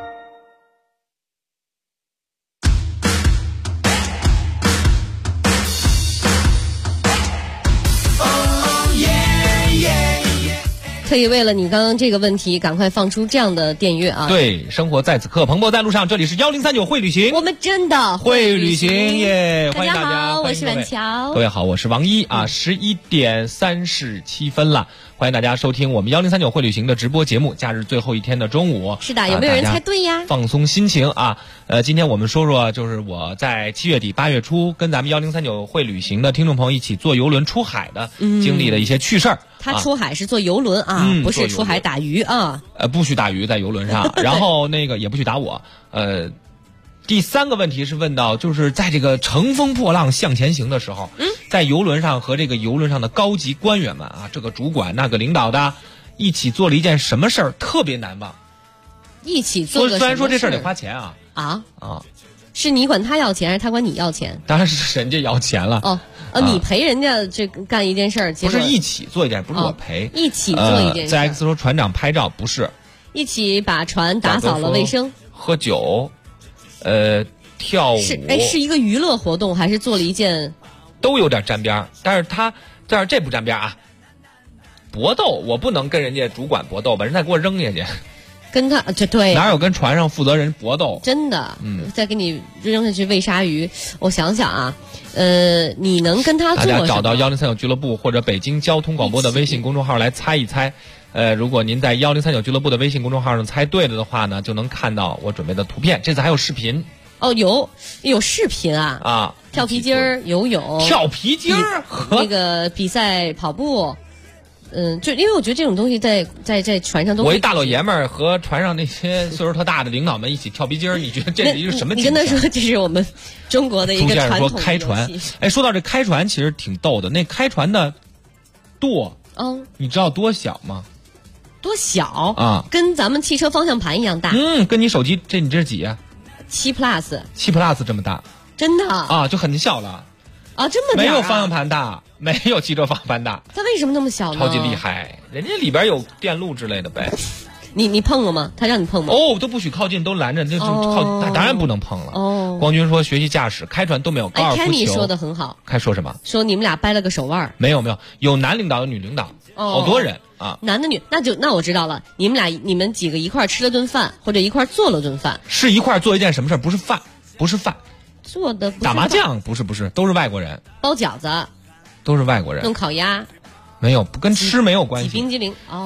可以为了你刚刚这个问题赶快放出这样的电乐啊。 对，生活在此刻，蓬勃在路上，这里是1039会旅行， 我们真的会旅行耶！欢迎大家， 我是婉乔。 各位好，我是王一啊，11点37分了，欢迎大家收听我们1039会旅行的直播节目，假日最后一天的中午。 是的，有没有人猜对呀？ 放松心情啊！今天我们说说，就是我在7月底8月初跟咱们1039会旅行的听众朋友一起坐游轮出海的经历的一些趣事儿。 他出海是坐游轮啊，不是出海打鱼啊。 不许打鱼在游轮上，然后那个也不许打我。第3个问题是问到，就是在这个乘风破浪向前行的时候，在游轮上和这个游轮上的高级官员们啊，这个主管那个领导的，一起做了一件什么事儿特别难忘？ 一起做了什么事儿？ 虽然说这事儿得花钱啊。 是你管他要钱，还是他管你要钱？ 当然是人家要钱了。 你陪人家这干一件事儿， 不是一起做一件，不是我陪， 一起做一件事。 在 X 说船长拍照不是， 一起把船打扫了卫生， 喝酒，跳舞。 是一个娱乐活动，还是做了一件？ 都有点沾边，但是这不沾边啊。搏斗，我不能跟人家主管搏斗，把人再给我扔下去。 跟他这对哪有跟船上负责人搏斗？ 真的，再给你扔下去喂鲨鱼。我想想啊，你能跟他做什么？ 大家找到1039俱乐部或者北京交通广播的微信公众号来猜一猜。如果您在1039俱乐部的微信公众号上猜对了的话呢，就能看到我准备的图片。这次还有视频。 有视频啊！跳皮筋儿、游泳、 跳皮筋儿， 那个比赛跑步。就因为我觉得这种东西在船上都会。 我一大老爷们儿和船上那些岁数特大的领导们一起跳皮筋儿，你觉得这是一个什么？ 你跟他说这是我们中国的一个传统说开船。说到这开船，其实挺逗的。那开船的舵，你知道多小吗？ 多小啊？ 跟咱们汽车方向盘一样大。 跟你手机你这是几啊 ？7 Plus。 7 Plus 这么大？ 真的啊？ 就很小了。 这么大？ 没有方向盘大，没有汽车方向盘大。 它为什么那么小呢？ 超级厉害，人家里边有电路之类的呗。 你碰了吗？他让你碰吗？ 都不许靠近，都拦着，那就靠，当然不能碰了。光军说学习驾驶、开船都没有。高尔夫球 Kenny说的很好。 说什么？ 说你们俩掰了个手腕。 没有，有男领导有女领导，好多人啊。 男的女，那我知道了。你们几个一块吃了顿饭，或者一块做了顿饭。 是一块做一件什么事？不是饭。 做的打麻将不是，都是外国人。 包饺子， 都是外国人。 弄烤鸭， 没有，跟吃没有关系。 挤冰激凌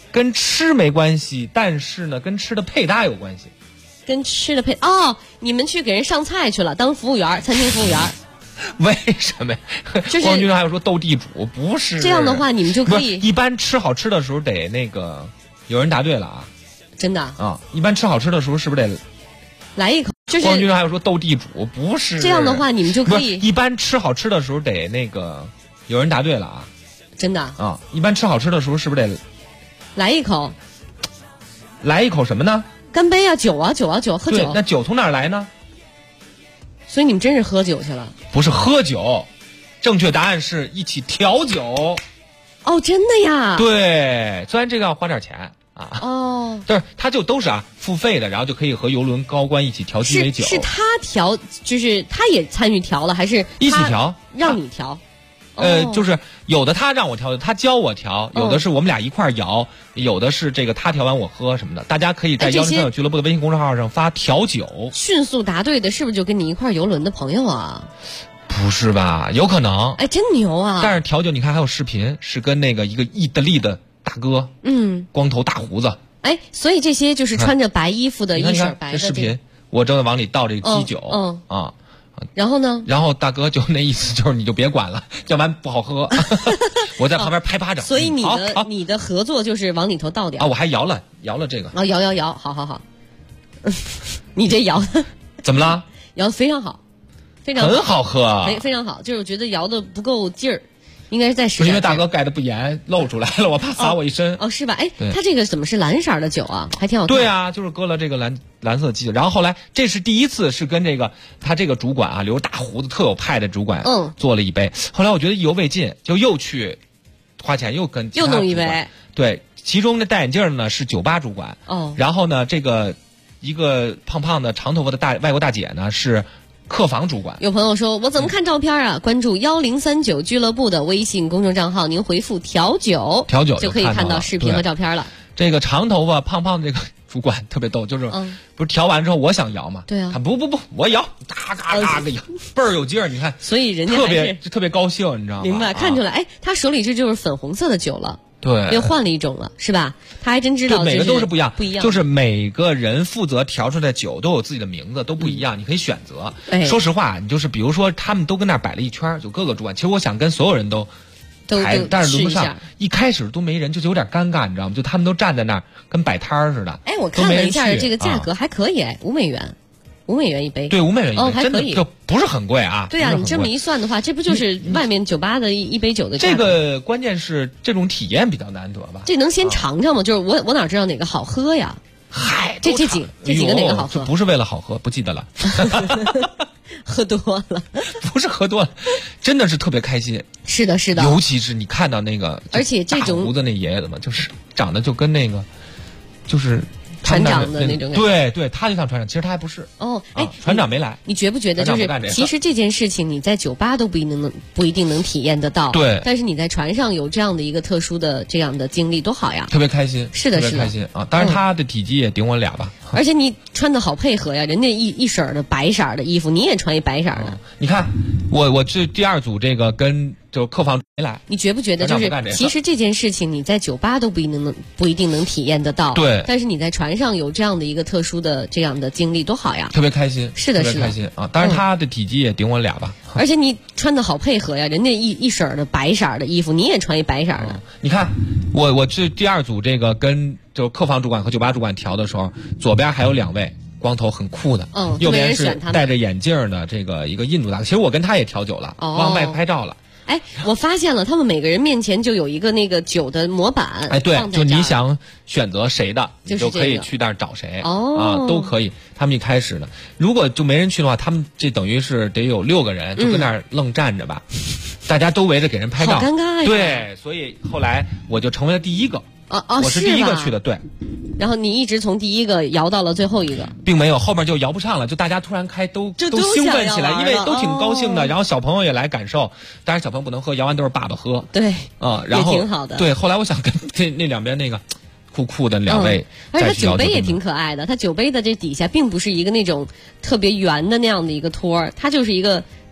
跟吃没关系，但是呢，跟吃的配搭有关系。 跟吃的你们去给人上菜去了，当服务员，餐厅服务员。 为什么呀？ 就是光军还有说斗地主，不是这样的话，你们就可以一般吃好吃的时候得那个，有人答对了啊， 真的啊，一般吃好吃的时候是不是得来一口？就是光军还有说斗地主，不是这样的话，你们就可以一般吃好吃的时候得那个，有人答对了啊， 真的啊，一般吃好吃的时候是不是得来一口？ 来一口什么呢？ 干杯啊，酒啊，喝酒。 那酒从哪儿来呢？ 所以你们真是喝酒去了？ 不是喝酒，正确答案是一起调酒。 哦，真的呀？ 对，虽然这个要花点钱啊。 哦。 但是他就都是付费的，然后就可以和邮轮高官一起调鸡尾酒。 是他调，就是他也参与调了，还是一起调？ 让你调？ 就是有的他让我调，他教我调，有的是我们俩一块儿摇，有的是这个他调完我喝什么的。大家可以在1003友俱乐部的微信公众号上发调酒。 迅速答对的是不是就跟你一块儿游轮的朋友啊？ 不是吧？有可能。 真牛啊！ 但是调酒你看还有视频，是跟那个一个意大利的大哥，光头大胡子。 所以这些就是穿着白衣服的，一身白的。 这视频，我正在往里倒这个基酒， 然后呢？ 然后大哥就那意思就是你就别管了，要不然不好喝。我在旁边拍巴掌。 所以你的合作就是往里头倒点啊！我还摇了这个。 摇，好。你这摇怎么了？ 摇得非常好，非常很好喝， 非常好。就是我觉得摇的不够劲儿，应该是再使点。 因为大哥盖的不严，露出来了，我怕洒我一身。 是吧？他这个怎么是蓝色的酒啊？还挺好看。 对啊，就是搁了这个蓝色基酒。然后后来这是第一次是跟这个他这个主管啊，留着大胡子特有派的主管，做了一杯。后来我觉得意犹未尽，就又去花钱又弄一杯。 对，其中的戴眼镜呢是酒吧主管。然后呢，这个一个胖胖的长头发的外国大姐呢是客房主管。 有朋友说我怎么看照片啊？关注1039俱乐部的微信公众账号，您回复调酒就可以看到视频和照片了。 这个长头发胖胖的这个主管特别逗，就是不是调完之后我想摇嘛？ 对啊， 他不，我摇，嘎嘎嘎个摇，倍儿有劲儿。你看， 所以人家特别高兴，你知道吗？ 明白，看出来，他手里这就是粉红色的酒了。 对， 又换了一种了，是吧？他还真知道， 每个都是不一样， 不一样。 就是每个人负责调出来的酒都有自己的名字，都不一样，你可以选择。说实话，你就是比如说，他们都跟那儿摆了一圈，就各个主管。其实我想跟所有人都排，但是轮不上。一开始都没人，就有点尴尬，你知道吗？就他们都站在那儿，跟摆摊儿似的。 我看了一下这个价格还可以，5美元。5美元一杯， 对，5美元一杯， 还可以， 就不是很贵啊。 对啊，你这么一算的话，这不就是外面酒吧的一杯酒的价格？ 这个关键是这种体验比较难得吧？ 这能先尝尝吗？就是我哪知道哪个好喝呀？ 嗨， 这几个哪个好喝？ 不是为了好喝，不记得了。 喝多了， 不是喝多了，真的是特别开心。 是的，是的。 尤其是你看到那个， 而且这种大胡子那爷爷怎么就是长得就跟那个，就是。 船长的那种感觉，对，他就像船长，其实他还不是。船长没来。 你觉不觉得就是其实这件事情你在酒吧都不一定能体验得到。 对。 但是你在船上有这样的一个特殊的这样的经历，多好呀！ 特别开心。 是的， 特别开心啊！当然他的体积也顶我俩吧。 而且你穿的好配合呀，人家一身的白色的衣服，你也穿一白色的。 你看，我这第二组这个跟。就客房没来， 你觉不觉得就是其实这件事情你在酒吧都不一定能体验得到。 对。 但是你在船上有这样的一个特殊的这样的经历，多好呀！ 特别开心。 是的， 特别开心啊！当然他的体积也顶我俩吧。 而且你穿的好配合呀，人家一身的白色的衣服，你也穿一白色的。 你看，我这第二组这个跟就客房主管和酒吧主管调的时候，左边还有2位。光头很酷的，右边是戴着眼镜的这个一个印度大哥。其实我跟他也调酒了，往外拍照了。 我发现了，他们每个人面前就有一个那个酒的模板。 对，就你想选择谁的，你就可以去那儿找谁。都可以。他们一开始呢，如果就没人去的话，他们这等于是得有6个人，就跟那儿愣站着吧，大家都围着给人拍照， 好尴尬呀。 对，所以后来我就成为了第一个。我是第一个去的，对。 然后你一直从第一个摇到了最后一个， 并没有，后面就摇不上了，就大家突然都兴奋起来，因为都挺高兴的。然后小朋友也来感受，当然小朋友不能喝，摇完都是爸爸喝。 对， 然后也挺好的。 对，后来我想跟那两边那个酷的2位， 而且他酒杯也挺可爱的。他酒杯的这底下并不是一个那种特别圆的那样的一个托儿，它就是一个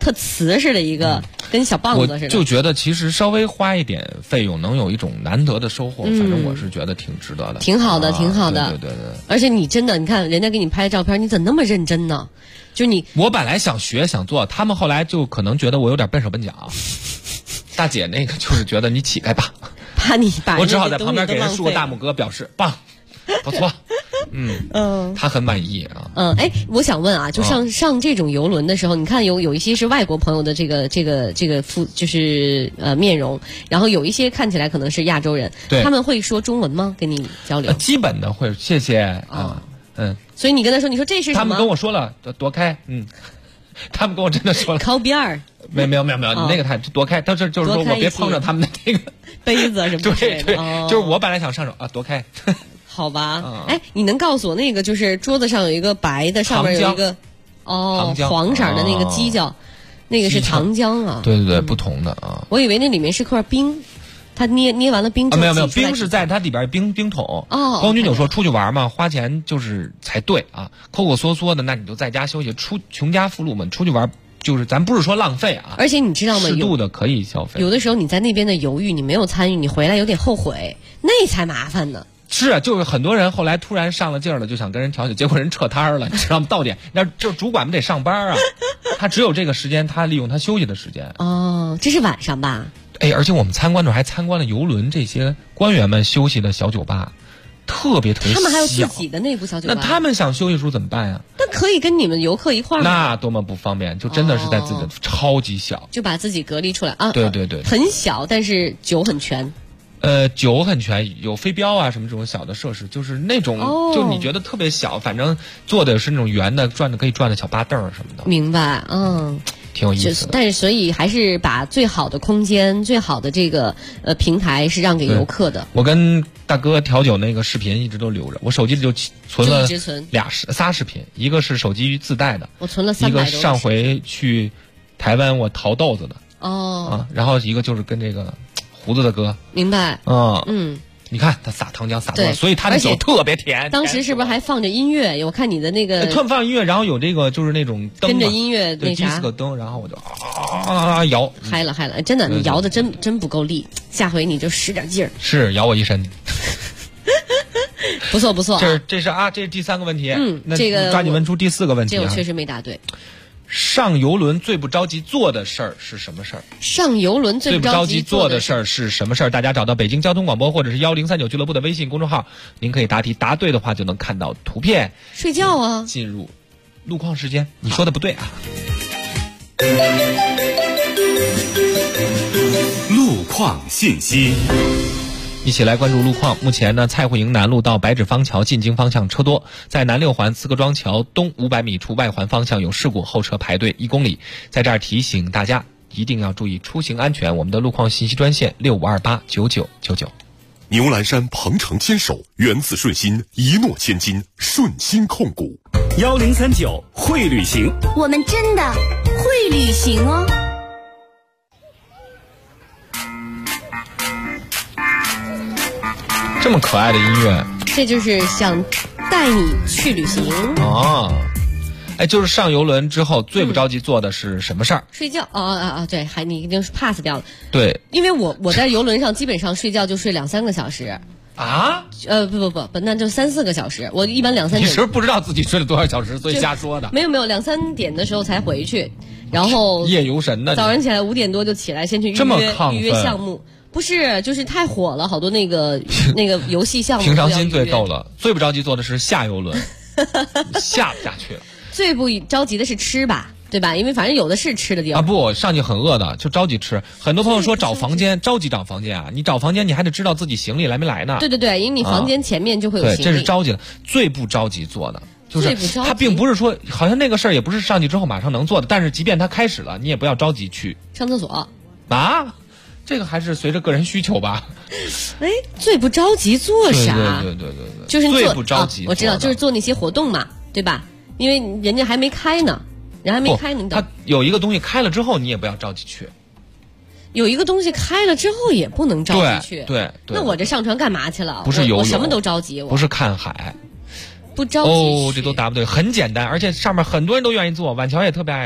特瓷似的一个，跟小棒子似的。 我就觉得其实稍微花一点费用，能有一种难得的收获，反正我是觉得挺值得的， 挺好的，挺好的。 对。 而且你真的，你看人家给你拍的照片，你怎么那么认真呢？就你， 我本来想学想做，他们后来就可能觉得我有点笨手笨脚。大姐那个就是觉得你起来吧， 怕你把我只好在旁边给人竖个大拇哥，表示棒，不错。他很满意啊。 我想问啊，就上这种游轮的时候，你看有一些是外国朋友的这个就是面容，然后有一些看起来可能是亚洲人，他们会说中文吗？跟你交流？ 基本的会，谢谢所以你跟他说，你说这是什么？ 他们跟我说了，躲开，他们跟我真的说了， 靠边儿。 没有，你那个太躲开，他就是说我别碰着他们的那个杯子什么之类的。 对，就是我本来想上手啊，躲开。 好吧，你能告诉我那个就是桌子上有一个白的，上面有一个黄色的那个鸡脚，那个是糖浆啊？ 对，不同的啊。 我以为那里面是块冰，他捏完了冰。 没有，冰是在它里边冰桶。光君就说出去玩嘛，花钱就是才对啊，抠抠缩缩的，那你就在家休息。穷家富路们出去玩。就是咱不是说浪费啊， 而且你知道吗？ 适度的可以消费。 有的时候你在那边的犹豫，你没有参与，你回来有点后悔，那才麻烦呢。 是啊，就是很多人后来突然上了劲儿了，就想跟人调解，结果人撤摊了，你知道吗？到点那就主管们得上班啊，他只有这个时间，他利用他休息的时间。 这是晚上吧？ 而且我们参观的时候还参观了邮轮这些官员们休息的小酒吧。特别小， 他们还有自己的内部小酒吧。 那他们想休息时候怎么办呀？ 那可以跟你们游客一块儿。 那多么不方便，就真的是在自己的超级小， 就把自己隔离出来啊。 对， 很小，但是酒很全。 酒很全，有飞镖啊什么这种小的设施，就是那种就你觉得特别小，反正坐的是那种圆的，可以转的小八凳什么的。 明白， 挺有意思的。 但是所以还是把最好的空间、最好的这个平是让给游客的。 我跟大哥调酒那个视频一直都留着，我手机里就存了仨视频，一个是手机自带的， 我存了300多， 一个上回去台湾我淘豆子的然后一个就是跟这个胡子的歌。 明白。 你看他撒糖浆撒多了，所以他的酒特别甜。 当时是不是还放着音乐？我看你的那个放音乐，然后有这个就是那种灯跟着音乐那啥迪斯科灯，然后我就摇， 嗨了，真的，你摇的真不够力，下回你就使点劲儿。 是摇我一身。 不错。 这是第3个问题。那这个抓紧问出第4个问题。 这我确实没答对。 上游轮最不着急做的事儿是什么事儿？ 上游轮最不着急做的事儿是什么事儿？大家找到北京交通广播或者是1039俱乐部的微信公众号，您可以答题，答对的话就能看到图片。 睡觉啊！ 进入路况时间，你说的不对啊。 路况信息。 一起来关注路况。目前呢，蔡慧营南路到白纸坊桥进京方向车多，在南6环四个庄桥东500米处外环方向有事故，后车排队1公里。在这儿提醒大家一定要注意出行安全。我们的路况信息专线65289999。 牛栏山鹏程牵手，缘字顺心，一诺千金，顺心控股。 1039会旅行， 我们真的会旅行哦。 这么可爱的音乐， 这就是想带你去旅行哦。就是上游轮之后最不着急做的是什么事儿？ 睡觉对，你已经 pass 掉了。 对， 因为我在游轮上基本上睡觉就睡2-3个小时啊。 不，那就3-4个小时。我一般2-3点。 你是不是不知道自己睡了多少小时，所以瞎说的？ 没有，2-3点的时候才回去，然后夜游神呢。 早上起来5点多就起来，先去预约项目。不是，就是太火了，好多那个游戏项目。 平常心最够了，最不着急做的是下游轮，下不下去了。 最不着急的是吃吧，对吧？因为反正有的是吃的地方不，上去很饿的，就着急吃。很多朋友说找房间，着急找房间啊！你找房间，你还得知道自己行李来没来呢。 对，因为你房间前面就会有行李。 对，这是着急的。最不着急做的就是他并不是说好像那个事儿也不是上去之后马上能做的，但是即便他开始了，你也不要着急去上厕所啊。这个还是随着个人需求吧。 最不着急做啥？ 对， 就是最不着急。 我知道，就是做那些活动嘛，对吧？因为人家还没开呢， 他有一个东西开了之后，你也不要着急去。 有一个东西开了之后也不能着急去。 对。 那我这上船干嘛去了？ 不是游泳， 我什么都着急。 不是看海， 不着急。 这都答不对，很简单，而且上面很多人都愿意做，晚桥也特别爱的。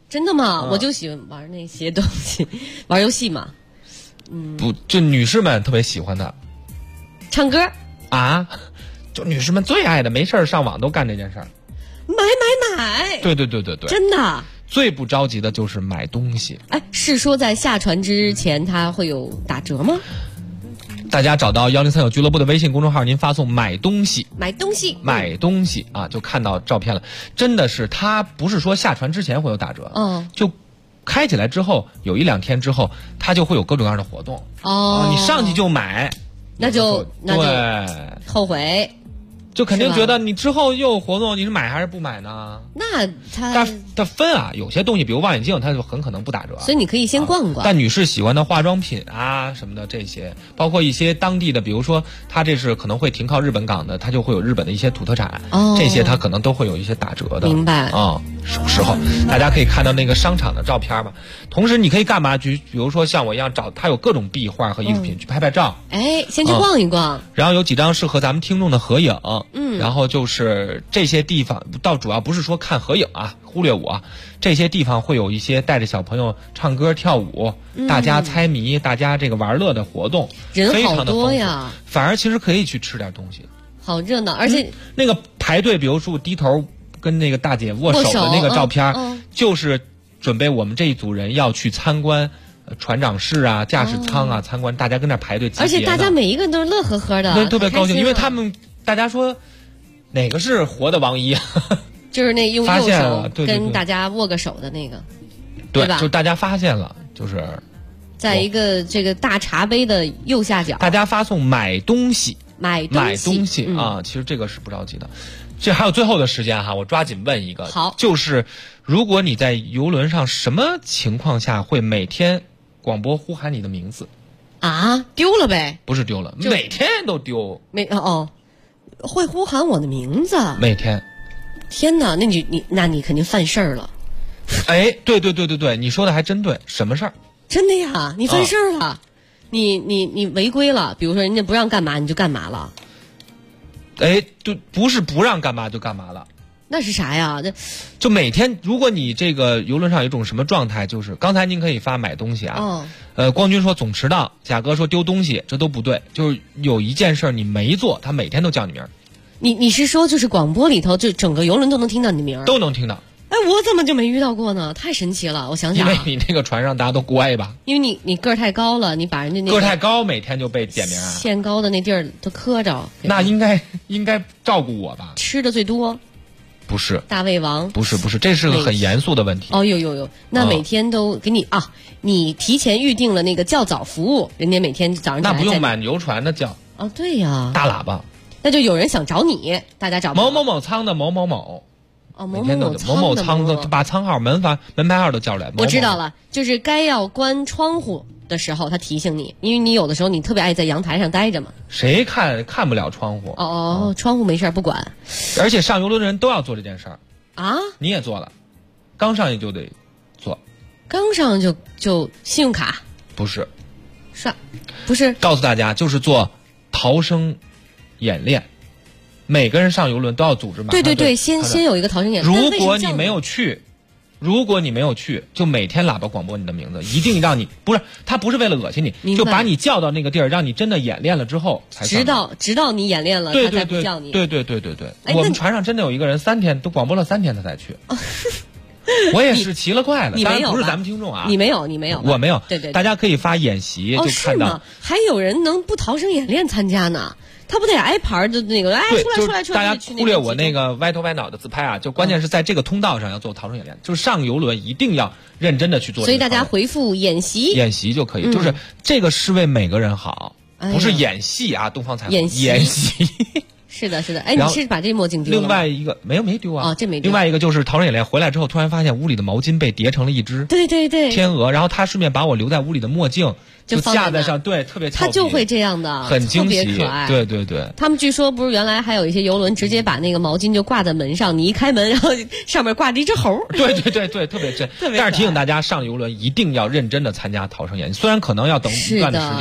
真的吗？我就喜欢玩那些东西，玩游戏嘛。 不，就女士们特别喜欢的， 唱歌啊，就女士们最爱的，没事上网都干这件事儿， 买。 对， 真的。 最不着急的就是买东西。 哎，是说在下船之前它会有打折吗？ 大家找到1039俱乐部的微信公众号，您发送买东西啊，就看到照片了。真的是，它不是说下船之前会有打折，就开起来之后有1-2天之后，它就会有各种各样的活动。你上去就买， 那就后悔。 就肯定觉得你之后又有活动，你是买还是不买呢？ 那它分啊，有些东西比如望远镜，它就很可能不打折， 所以你可以先逛逛。 但女士喜欢的化妆品啊什么的这些，包括一些当地的，比如说它这是可能会停靠日本港的，它就会有日本的一些土特产，这些它可能都会有一些打折的。 明白时候大家可以看到那个商场的照片嘛。同时你可以干嘛？比如说像我一样找它有各种壁画和艺术品去拍照。 先去逛一逛， 然后有几张适合咱们听众的合影。然后就是这些地方，倒主要不是说看合影啊，忽略我。这些地方会有一些带着小朋友唱歌跳舞，大家猜谜，大家这个玩乐的活动， 人好多呀。 反而其实可以去吃点东西， 好热闹。而且那个排队，比如说低头跟那个大姐握手的那个照片，就是准备我们这一组人要去参观船长室啊、驾驶舱啊，参观，大家跟那排队集结的。 而且大家每一个人都是乐呵呵的， 对，特别高兴，因为他们大家说哪个是活的王一啊？ 就是那用右手跟大家握个手的那个， 对吧？ 就大家发现了，就是在一个这个大茶杯的右下角， 大家发送买东西啊， 其实这个是不着急的。这还有最后的时间哈，我抓紧问一个， 好， 就是如果你在游轮上，什么情况下会每天广播呼喊你的名字？ 啊，丢了呗？ 不是丢了，每天都丢。 会呼喊我的名字？ 每天。 天哪，那你肯定犯事儿了。 哎，对，你说的还真对，什么事儿？ 真的呀，你犯事儿了，你违规了，比如说人家不让干嘛，你就干嘛了。 哎，对，不是不让干嘛就干嘛了。 那是啥呀？ 就每天，如果你这个游轮上有一种什么状态，就是刚才您可以发买东西啊，光军说总迟到，贾哥说丢东西，这都不对。就是有一件事你没做，他每天都叫你名儿。 你是说就是广播里头就整个游轮都能听到你的名儿？ 都能听到。 哎，我怎么就没遇到过呢？太神奇了！我想想， 因为你那个船上大家都乖吧？ 因为你个儿太高了，你把人家那个儿太高，每天就被点名啊。 限高的那地儿都磕着。 那应该照顾我吧？ 吃的最多。 不是大胃王， 不是，这是个很严肃的问题。 有，那每天都给你你提前预定了那个叫早服务，人家每天早上那不用满游船的叫。 对呀， 大喇叭。 那就有人想找你，大家找某某某舱的某某某。每天都某某舱的把舱号、门牌号都叫出来。 我知道了，就是该要关窗户的时候，他提醒你，因为你有的时候你特别爱在阳台上待着嘛。 谁看不了窗户？ 窗户没事不管。 而且上游轮的人都要做这件事儿啊！ 你也做了，刚上去就得做。 刚上就信用卡？ 不是， 不是。 告诉大家，就是做逃生演练。每个人上游轮都要组织嘛？ 对，先有一个逃生演练。 如果你没有去，就每天喇叭广播你的名字，一定让你他不是为了恶心你，就把你叫到那个地儿，让你真的演练了之后才上。 直到你演练了，他才不叫你。 对。我们船上真的有一个人3天都广播了3天他才去。我也是奇了怪了，当然不是咱们听众啊。 你没有， 我没有。 对， 大家可以发演习就看到。 是吗？还有人能不逃生演练参加呢？他不得挨牌的那个，出来！ 大家忽略我那个歪头歪脑的自拍啊！就关键是在这个通道上要做逃生演练，就是上游轮一定要认真的去做。 所以大家回复演习就可以，就是这个是为每个人好，不是演戏啊！东方彩虹演习。 是的。哎，你是把这墨镜丢了吗？ 另外一个没丢啊！ 这没丢。 另外一个就是逃生演练回来之后，突然发现屋里的毛巾被叠成了一只对天鹅，然后他顺便把我留在屋里的墨镜就架在上，对，特别俏皮。 他就会这样的， 很惊喜， 特别可爱。 对。 他们据说不是原来还有一些游轮直接把那个毛巾就挂在门上，你一开门，然后上面挂着一只猴。 对，特别真。但是提醒大家，上游轮一定要认真的参加逃生演习，虽然可能要等一段的时间。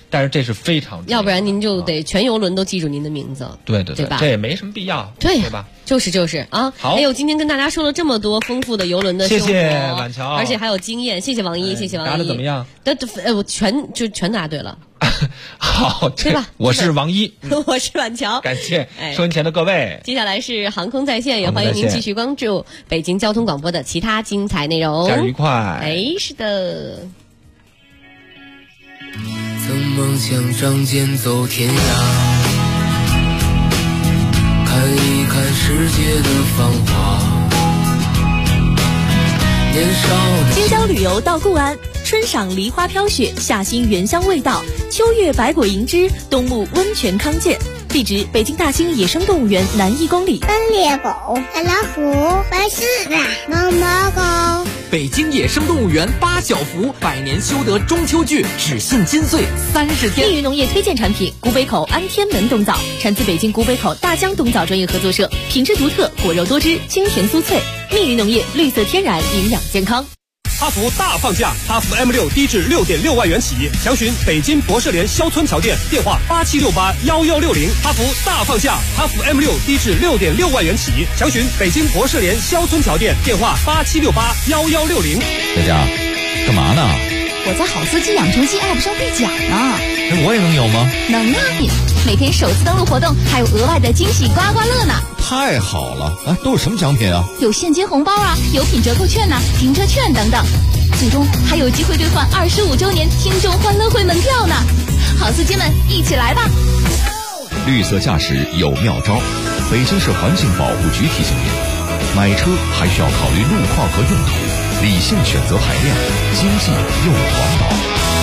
但是这是非常重要， 要不然您就得全游轮都记住您的名字。 对吧？ 这也没什么必要， 对吧？ 就是啊。 好， 还有今天跟大家说了这么多丰富的游轮的生活， 谢谢婉乔， 而且还有经验，谢谢王一，谢谢王一。 答的怎么样？ 我全答对了。 好， 对吧？ 我是王一， 我是婉乔， 感谢收音前的各位。 接下来是航空在线，也欢迎您继续关注北京交通广播的其他精彩内容。 假日愉快。 是的。 曾梦想仗剑走天涯，看一看世界的繁华。年少京郊旅游到固安，春赏梨花飘雪，夏欣原香味道，秋月百果迎之，冬沐温泉康健。地址：北京大兴野生动物园南1公里。 斑鬣狗、大老虎、白狮子、毛毛狗。 北京野生动物园8小福百年修得中秋聚，只信金穗30天。 密云农业推荐产品：古北口安天门冬枣，产自北京古北口大江冬枣专业合作社，品质独特，果肉多汁，清甜酥脆。密云农业，绿色天然，营养健康。 哈弗大放价，哈弗 M6低至6.6万元起，详询北京博士联肖村桥店，电话87681160。哈弗大放价，哈弗 M6低至6.6万元起，详询北京博士联肖村桥店，电话87681160。 佳佳，干嘛呢？ 我在好司机养成记 App 上兑奖呢。 我也能有吗？ 能啊！每天首次登录活动，还有额外的惊喜刮刮乐呢。 太好了！都有什么奖品啊？ 有现金红包啊，有品折扣券呐，停车券等等。最终还有机会兑换25周年听众欢乐会门票呢。好司机们，一起来吧！ 绿色驾驶有妙招，北京市环境保护局提醒您：买车还需要考虑路况和用途，理性选择排量，经济又环保。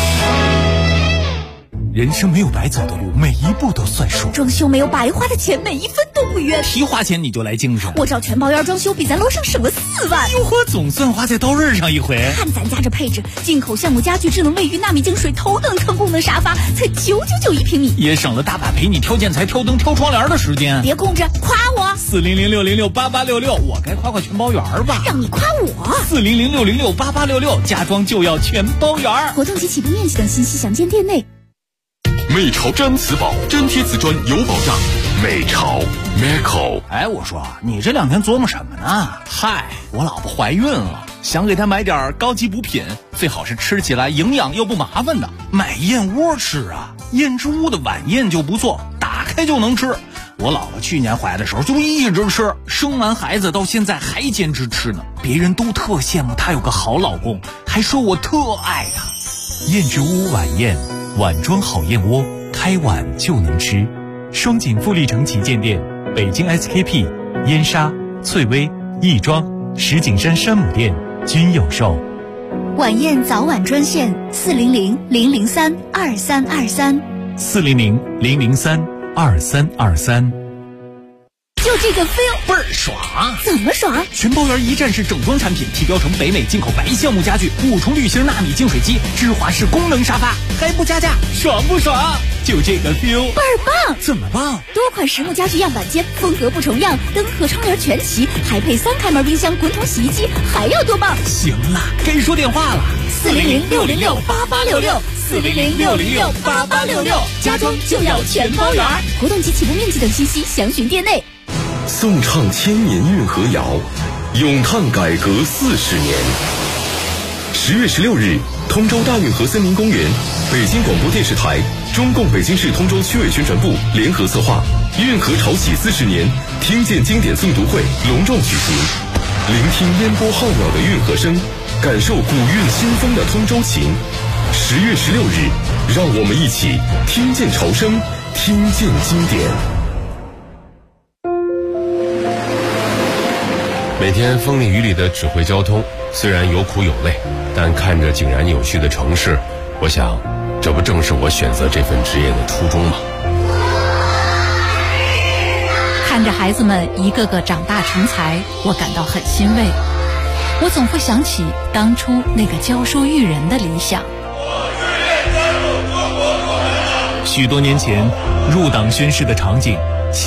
人生没有白走的路，每一步都算数。 装修没有白花的钱，每一分都不冤。 提花钱你就来精神， 我找全包院装修，比咱楼上省了4万。 哟呵，总算花在刀刃上一回。 看咱家这配置，进口橡木家具、智能卫浴、纳米净水、头等舱功能沙发，才999一平米， 也省了大把陪你挑建材、挑灯、挑窗帘的时间。 别空着，夸我 ！400606866，我该夸全包园吧？ 让你夸我 ！400606866，家装就要全包园。 活动及起步面积等信息详见店内。 美潮粘瓷宝，粘贴瓷砖有保障。美潮 Meco。 我说你这2天琢磨什么呢？嗨，我老婆怀孕了，想给她买点高级补品，最好是吃起来营养又不麻烦的。买燕窝吃啊，燕之屋的晚宴就不错，打开就能吃。我老婆去年怀的时候就一直吃，生完孩子到现在还坚持吃呢。别人都特羡慕她有个好老公，还说我特爱她。燕之屋晚宴，碗装好燕窝，开碗就能吃。双井富力城旗舰店、北京 SKP、燕莎、翠微、亦庄、石景山山姆店均有售。 晚宴早晚专线400-003-2323。 400-003-2323。 就这个 feel 倍儿爽！ 怎么爽？ 全包园一站式整装产品，提标成北美进口白橡木家具，5重滤芯纳米净水机，芝华士功能沙发，还不加价，爽不爽？就这个 feel 倍儿棒！ 怎么棒？ 多款实木家具样板间，风格不重样，灯和窗帘全齐，还配3开门冰箱、滚筒洗衣机，还要多棒？ 行了，该说电话了。 400-606-8866，400-606-8866，家装就要全包园。活动及起步面积等信息详询店内。 颂唱千年运河谣，咏叹改革40年。10月16日，通州大运河森林公园，北京广播电视台、中共北京市通州区委宣传部联合策划运河潮起40年听见经典诵读会隆重举行，聆听烟波浩渺的运河声，感受古韵新风的通州情。10月16日，让我们一起听见潮声，听见经典。 每天风里雨里的指挥交通，虽然有苦有累，但看着井然有序的城市，我想这不正是我选择这份职业的初衷吗？ 看着孩子们一个个长大成才，我感到很欣慰。我总会想起当初那个教书育人的理想。 许多年前入党宣誓的场景